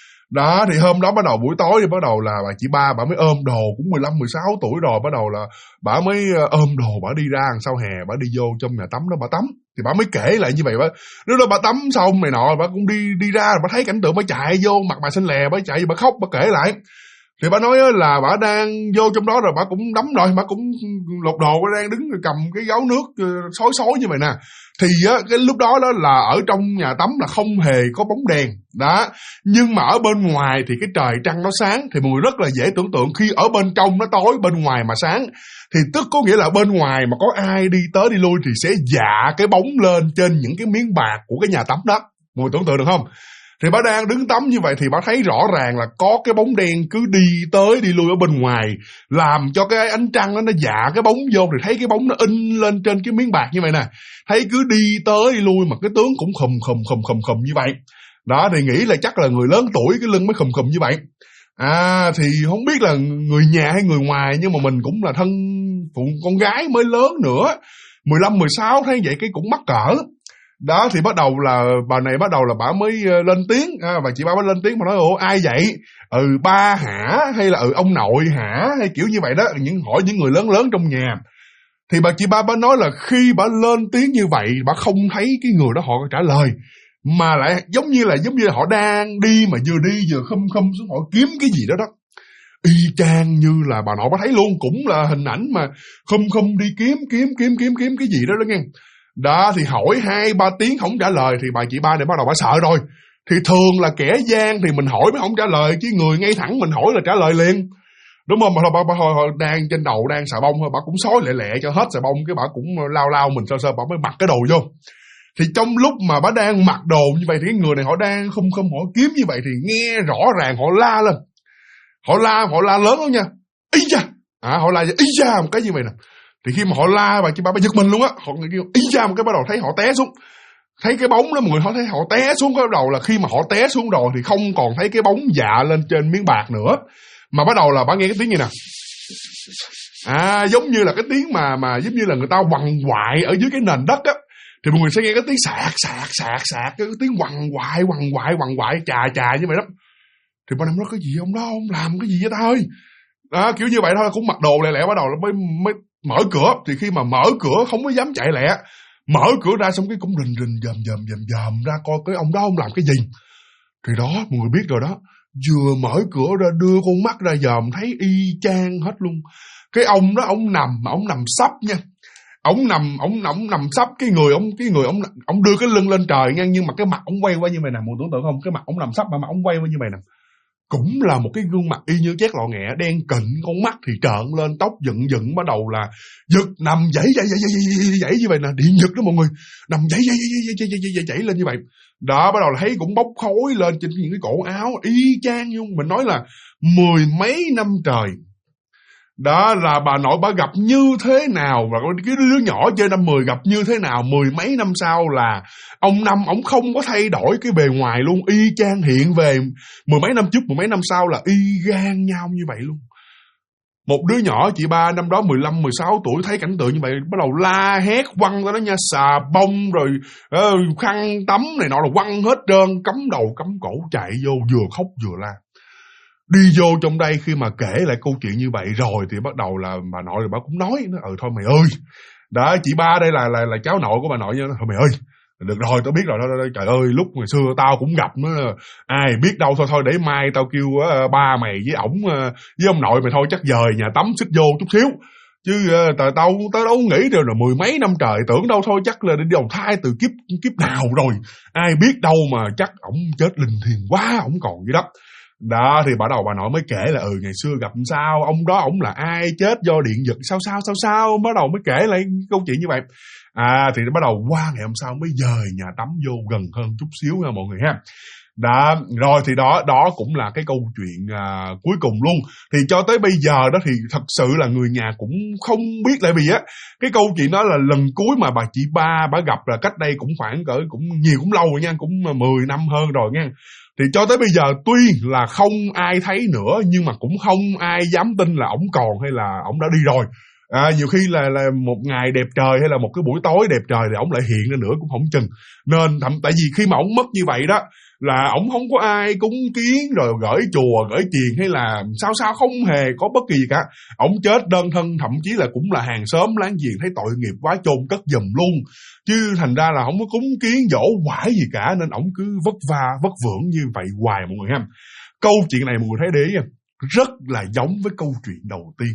Đó thì hôm đó bắt đầu buổi tối thì bắt đầu là bà chị ba bà mới ôm đồ, cũng 15, 16 tuổi rồi, bắt đầu là bà mới ôm đồ bà đi ra sau hè, bà đi vô trong nhà tắm đó bà tắm. Thì bà mới kể lại như vậy, lúc đó bà tắm xong này nọ, bà cũng đi ra, bà thấy cảnh tượng, bà chạy vô, mặt bà xanh lè, bà chạy, bà khóc, bà kể lại. Thì bà nói là bà đang vô trong đó rồi, bà cũng đắm rồi, bà cũng lột đồ, bà đang đứng cầm cái gáo nước xối như vậy nè. Thì á, cái lúc đó đó là ở trong nhà tắm là không hề có bóng đèn đó, nhưng mà ở bên ngoài thì cái trời trăng nó sáng. Thì mọi người rất là dễ tưởng tượng, khi ở bên trong nó tối, bên ngoài mà sáng, thì tức có nghĩa là bên ngoài mà có ai đi tới đi lui thì sẽ dạ cái bóng lên trên những cái miếng bạc của cái nhà tắm đó. Mọi người tưởng tượng được không? Thì bà đang đứng tắm như vậy thì bà thấy rõ ràng là có cái bóng đen cứ đi tới đi lui ở bên ngoài, làm cho cái ánh trăng nó dạ cái bóng vô, thì thấy cái bóng nó in lên trên cái miếng bạc như vậy nè. Thấy cứ đi tới đi lui mà cái tướng cũng khùm như vậy. Đó thì nghĩ là chắc là người lớn tuổi cái lưng mới khùm như vậy. Thì không biết là người nhà hay người ngoài, nhưng mà mình cũng là thân phụ con gái mới lớn nữa, 15, 16 thấy vậy cái cũng mắc cỡ. Đó thì bắt đầu là bà này bắt đầu là bà mới lên tiếng, và chị ba mới lên tiếng mà nói ủa ai vậy? Ba hả? Hay là ông nội hả? Hay kiểu như vậy đó, hỏi những người lớn trong nhà. Thì chị ba nói là khi bà lên tiếng như vậy, bà không thấy cái người đó họ trả lời, mà lại giống như là họ đang đi mà vừa đi vừa khum xuống họ kiếm cái gì đó đó. Y chang như là bà nội bà thấy luôn, cũng là hình ảnh mà khum đi kiếm cái gì đó nghe. Đó thì hỏi 2-3 tiếng không trả lời thì chị ba này bắt đầu bà sợ rồi. Thì thường là kẻ gian thì mình hỏi mới không trả lời, chứ người ngay thẳng mình hỏi là trả lời liền. Đúng không? Mà bà đang trên đầu đang xà bông thôi, bà cũng xối lẹ lẹ cho hết xà bông, cái bà cũng lao mình sơ bà mới mặc cái đồ vô. Thì trong lúc mà bà đang mặc đồ như vậy thì cái người này họ đang không họ kiếm như vậy thì nghe rõ ràng họ la lên. Họ la lớn lắm nha. Ý da. Họ la ý da một cái như vậy nè. Thì khi mà họ la bà giật mình luôn á, họ kêu ý da một cái bắt đầu thấy họ té xuống. Thấy cái bóng đó mọi người, họ thấy họ té xuống, cái đầu là khi mà họ té xuống rồi thì không còn thấy cái bóng dạ lên trên miếng bạc nữa, mà bắt đầu là bà nghe cái tiếng như nè. Giống như là cái tiếng mà giống như là người ta quằn quại ở dưới cái nền đất á, thì mọi người sẽ nghe cái tiếng sạc, cái tiếng quằn quại chà như vậy đó. Thì bà Năm nói cái gì ông đó, ông làm cái gì vậy ta ơi? Kiểu như vậy thôi, cũng mặc đồ lẹ lẹ bắt đầu là mới mở cửa. Thì khi mà mở cửa không có dám chạy lẹ, mở cửa ra xong cái cũng rình dòm ra coi cái ông đó ông làm cái gì. Thì đó mọi người biết rồi đó, vừa mở cửa ra đưa con mắt ra dòm thấy y chang hết luôn. Cái ông đó ông nằm sấp nha. Ông nằm sấp, cái người ông đưa cái lưng lên trời nha, nhưng mà cái mặt ông quay qua như vậy nè, mọi người tưởng tượng không? Cái mặt ông nằm sấp mà mặt ông quay qua như vậy nè. Cũng là một cái gương mặt y như chét lọ nghẹ, đen kịnh, con mắt thì trợn lên, tóc dựng bắt đầu là giật, nằm dãy như vậy nè, điện giật đó mọi người, nằm dãy lên như vậy. Đó, bắt đầu là thấy cũng bốc khói lên trên những cái cổ áo, y chang như mình nói là 10 mấy năm trời. Đó là bà nội bà gặp như thế nào, và cái đứa nhỏ trên năm 10 gặp như thế nào, 10 mấy năm sau là ông Năm ổng không có thay đổi cái bề ngoài luôn, y chang hiện về 10 mấy năm trước, 10 mấy năm sau là y gan nhau như vậy luôn. Một đứa nhỏ chị ba năm đó 15, 16 tuổi thấy cảnh tượng như vậy bắt đầu la hét quăng ra đó nha, xà bông rồi khăn tắm này nọ là quăng hết trơn, cắm đầu cắm cổ chạy vô vừa khóc vừa la. Đi vô trong đây khi mà kể lại câu chuyện như vậy rồi thì bắt đầu là bà nội bà cũng nói thôi mày ơi. Đó, chị ba đây là cháu nội của bà nội nha. Thôi mày ơi, được rồi tao biết rồi đó, trời ơi lúc ngày xưa tao cũng gặp nó, ai biết đâu, thôi để mai tao kêu ba mày với ổng với ông nội mày thôi chắc dời nhà tắm xích vô chút xíu. Chứ tao đâu nghĩ được là 10 mấy năm trời, tưởng đâu thôi chắc là đi đầu thai từ kiếp nào rồi. Ai biết đâu mà chắc ổng chết linh thiêng quá, ổng còn gì đó. Đó thì bắt đầu bà nội mới kể là ngày xưa gặp sao, ông đó ổng là ai, chết do điện giật sao, bắt đầu mới kể lại câu chuyện như vậy. Thì bắt đầu qua ngày hôm sau mới dời nhà tắm vô gần hơn chút xíu nha mọi người ha. Đó, rồi thì đó cũng là cái câu chuyện cuối cùng luôn. Thì cho tới bây giờ đó thì thật sự là người nhà cũng không biết, tại vì cái câu chuyện đó là lần cuối mà bà chị ba bà gặp là cách đây cũng khoảng cỡ cũng lâu rồi nha, cũng 10 năm hơn rồi nha. Thì cho tới bây giờ tuy là không ai thấy nữa, nhưng mà cũng không ai dám tin là ổng còn hay là ổng đã đi rồi. Nhiều khi là một ngày đẹp trời hay là một cái buổi tối đẹp trời thì ổng lại hiện ra nữa cũng không chừng. Nên tại vì khi mà ổng mất như vậy đó là ổng không có ai cúng kiến rồi gửi chùa gửi chiền hay là sao không hề có bất kỳ gì cả. Ổng chết đơn thân, thậm chí là cũng là hàng xóm láng giềng thấy tội nghiệp quá chôn cất giùm luôn, chứ thành ra là không có cúng kiến dỗ quải gì cả, nên ổng cứ vất vưởng như vậy hoài mọi người ha. Câu chuyện này mọi người thấy để ý rất là giống với câu chuyện đầu tiên.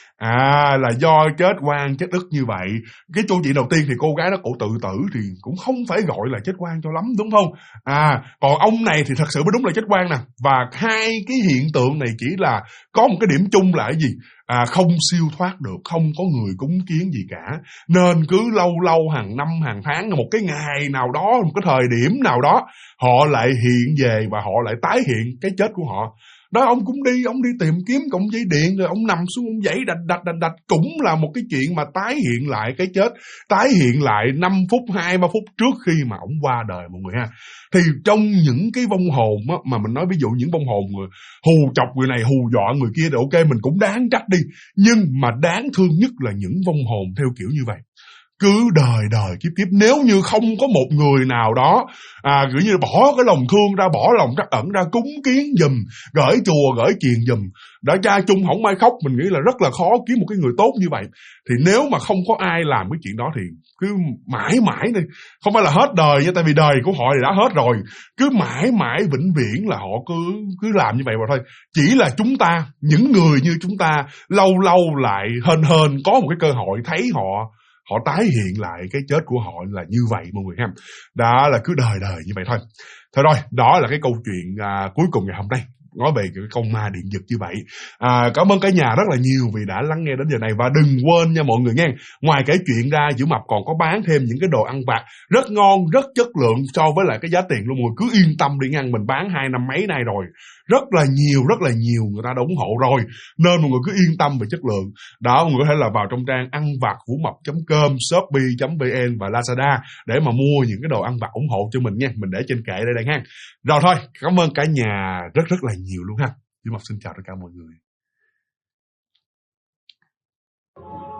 Là do chết oan chết ức như vậy. Cái câu chuyện đầu tiên thì cô gái đó cổ tự tử thì cũng không phải gọi là chết oan cho lắm, đúng không? Còn ông này thì thật sự mới đúng là chết oan nè. Và hai cái hiện tượng này chỉ là có một cái điểm chung là cái gì? Không siêu thoát được, không có người cúng kiến gì cả, nên cứ lâu hàng năm hàng tháng, một cái ngày nào đó, một cái thời điểm nào đó họ lại hiện về và họ lại tái hiện cái chết của họ. Đó, ông cũng đi tìm kiếm cọng dây điện rồi ông nằm xuống ông dãy đạch, cũng là một cái chuyện mà tái hiện lại cái chết, tái hiện lại 5 phút 2-3 phút trước khi mà ông qua đời mọi người ha. Thì trong những cái vong hồn á, mà mình nói ví dụ những vong hồn hù chọc người này hù dọa người kia thì ok mình cũng đáng trách đi, nhưng mà đáng thương nhất là những vong hồn theo kiểu như vậy. Cứ đời kiếp nếu như không có một người nào đó kiểu như bỏ cái lòng thương ra, bỏ lòng trắc ẩn ra, cúng kiến giùm, gửi chùa gửi chiền giùm, đã cha chung không ai khóc, mình nghĩ là rất là khó kiếm một cái người tốt như vậy. Thì nếu mà không có ai làm cái chuyện đó thì cứ mãi đi, không phải là hết đời nha, tại vì đời của họ thì đã hết rồi, cứ mãi vĩnh viễn là họ cứ làm như vậy mà thôi. Chỉ là chúng ta, những người như chúng ta lâu lại hên có một cái cơ hội thấy họ tái hiện lại cái chết của họ là như vậy mọi người ha. Đó là cứ đời như vậy thôi. Thôi rồi, đó là cái câu chuyện cuối cùng ngày hôm nay. nói về cái con ma điện giật như vậy. Cảm ơn cả nhà rất là nhiều vì đã lắng nghe đến giờ này, và đừng quên nha mọi người nghe, ngoài cái chuyện ra Dũng Mập còn có bán thêm những cái đồ ăn vặt rất ngon, rất chất lượng so với lại cái giá tiền luôn. Mọi người cứ yên tâm đi ăn, mình bán 2 năm mấy nay rồi, rất là nhiều người ta đã ủng hộ rồi, nên mọi người cứ yên tâm về chất lượng. Đó, mọi người có thể là vào trong trang ăn vặt vuongmập.com, shopee.vn và Lazada để mà mua những cái đồ ăn vặt ủng hộ cho mình nha. Mình để trên kệ đây đây ha. Rồi thôi, cảm ơn cả nhà rất là nhiều luôn ha. Dũng Mập xin chào tất cả mọi người.